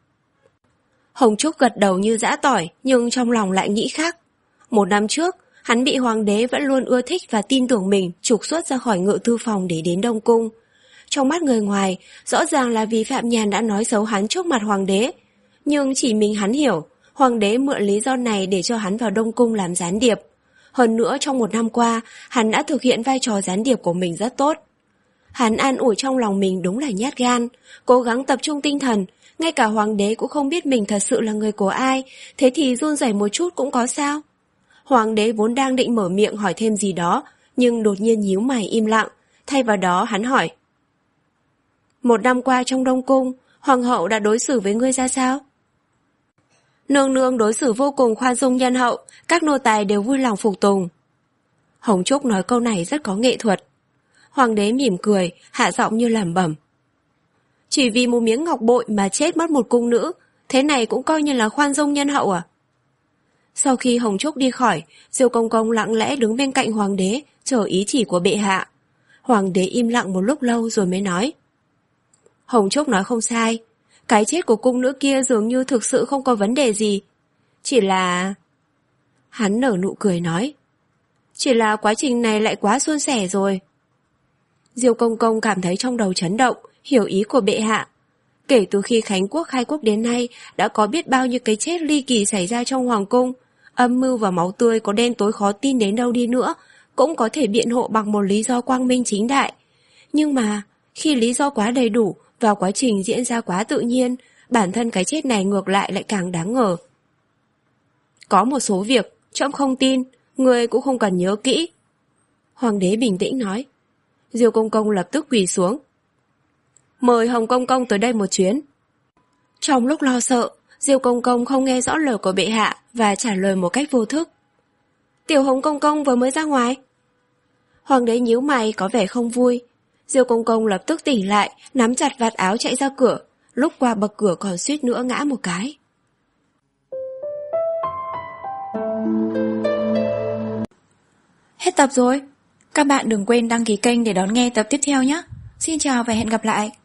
Hồng Trúc gật đầu như giã tỏi, nhưng trong lòng lại nghĩ khác. Một năm trước, hắn bị hoàng đế vẫn luôn ưa thích và tin tưởng mình trục xuất ra khỏi ngự thư phòng để đến Đông Cung. Trong mắt người ngoài, rõ ràng là vì Phạm Nhàn đã nói xấu hắn trước mặt hoàng đế. Nhưng chỉ mình hắn hiểu, hoàng đế mượn lý do này để cho hắn vào Đông Cung làm gián điệp. Hơn nữa trong một năm qua, hắn đã thực hiện vai trò gián điệp của mình rất tốt. Hắn an ủi trong lòng mình đúng là nhát gan, cố gắng tập trung tinh thần, ngay cả hoàng đế cũng không biết mình thật sự là người của ai, thế thì run rẩy một chút cũng có sao. Hoàng đế vốn đang định mở miệng hỏi thêm gì đó, nhưng đột nhiên nhíu mày im lặng, thay vào đó hắn hỏi: Một năm qua trong Đông Cung, hoàng hậu đã đối xử với ngươi ra sao? Nương nương đối xử vô cùng khoan dung nhân hậu, các nô tài đều vui lòng phục tùng. Hồng Trúc nói câu này rất có nghệ thuật. Hoàng đế mỉm cười, hạ giọng như lẩm bẩm: Chỉ vì một miếng ngọc bội mà chết mất một cung nữ, thế này cũng coi như là khoan dung nhân hậu à? Sau khi Hồng Trúc đi khỏi, Diêu Công Công lặng lẽ đứng bên cạnh hoàng đế, chờ ý chỉ của bệ hạ. Hoàng đế im lặng một lúc lâu rồi mới nói: Hồng Trúc nói không sai, cái chết của cung nữ kia dường như thực sự không có vấn đề gì. Chỉ là... Hắn nở nụ cười nói: Chỉ là quá trình này lại quá suôn sẻ rồi. Diêu Công Công cảm thấy trong đầu chấn động, hiểu ý của bệ hạ. Kể từ khi Khánh Quốc khai quốc đến nay, đã có biết bao nhiêu cái chết ly kỳ xảy ra trong hoàng cung. Âm mưu và máu tươi có đen tối khó tin đến đâu đi nữa, cũng có thể biện hộ bằng một lý do quang minh chính đại. Nhưng mà, khi lý do quá đầy đủ và quá trình diễn ra quá tự nhiên, bản thân cái chết này ngược lại lại càng đáng ngờ. Có một số việc, trẫm không tin, người cũng không cần nhớ kỹ. Hoàng đế bình tĩnh nói. Diêu Công Công lập tức quỳ xuống: Mời Hồng Công Công tới đây một chuyến. Trong lúc lo sợ, Diêu Công Công không nghe rõ lời của bệ hạ và trả lời một cách vô thức: Tiểu Hồng Công Công vừa mới ra ngoài. Hoàng đế nhíu mày có vẻ không vui. Diêu Công Công lập tức tỉnh lại, nắm chặt vạt áo chạy ra cửa, lúc qua bậc cửa còn suýt nữa ngã một cái. Hết tập rồi. Các bạn đừng quên đăng ký kênh để đón nghe tập tiếp theo nhé. Xin chào và hẹn gặp lại.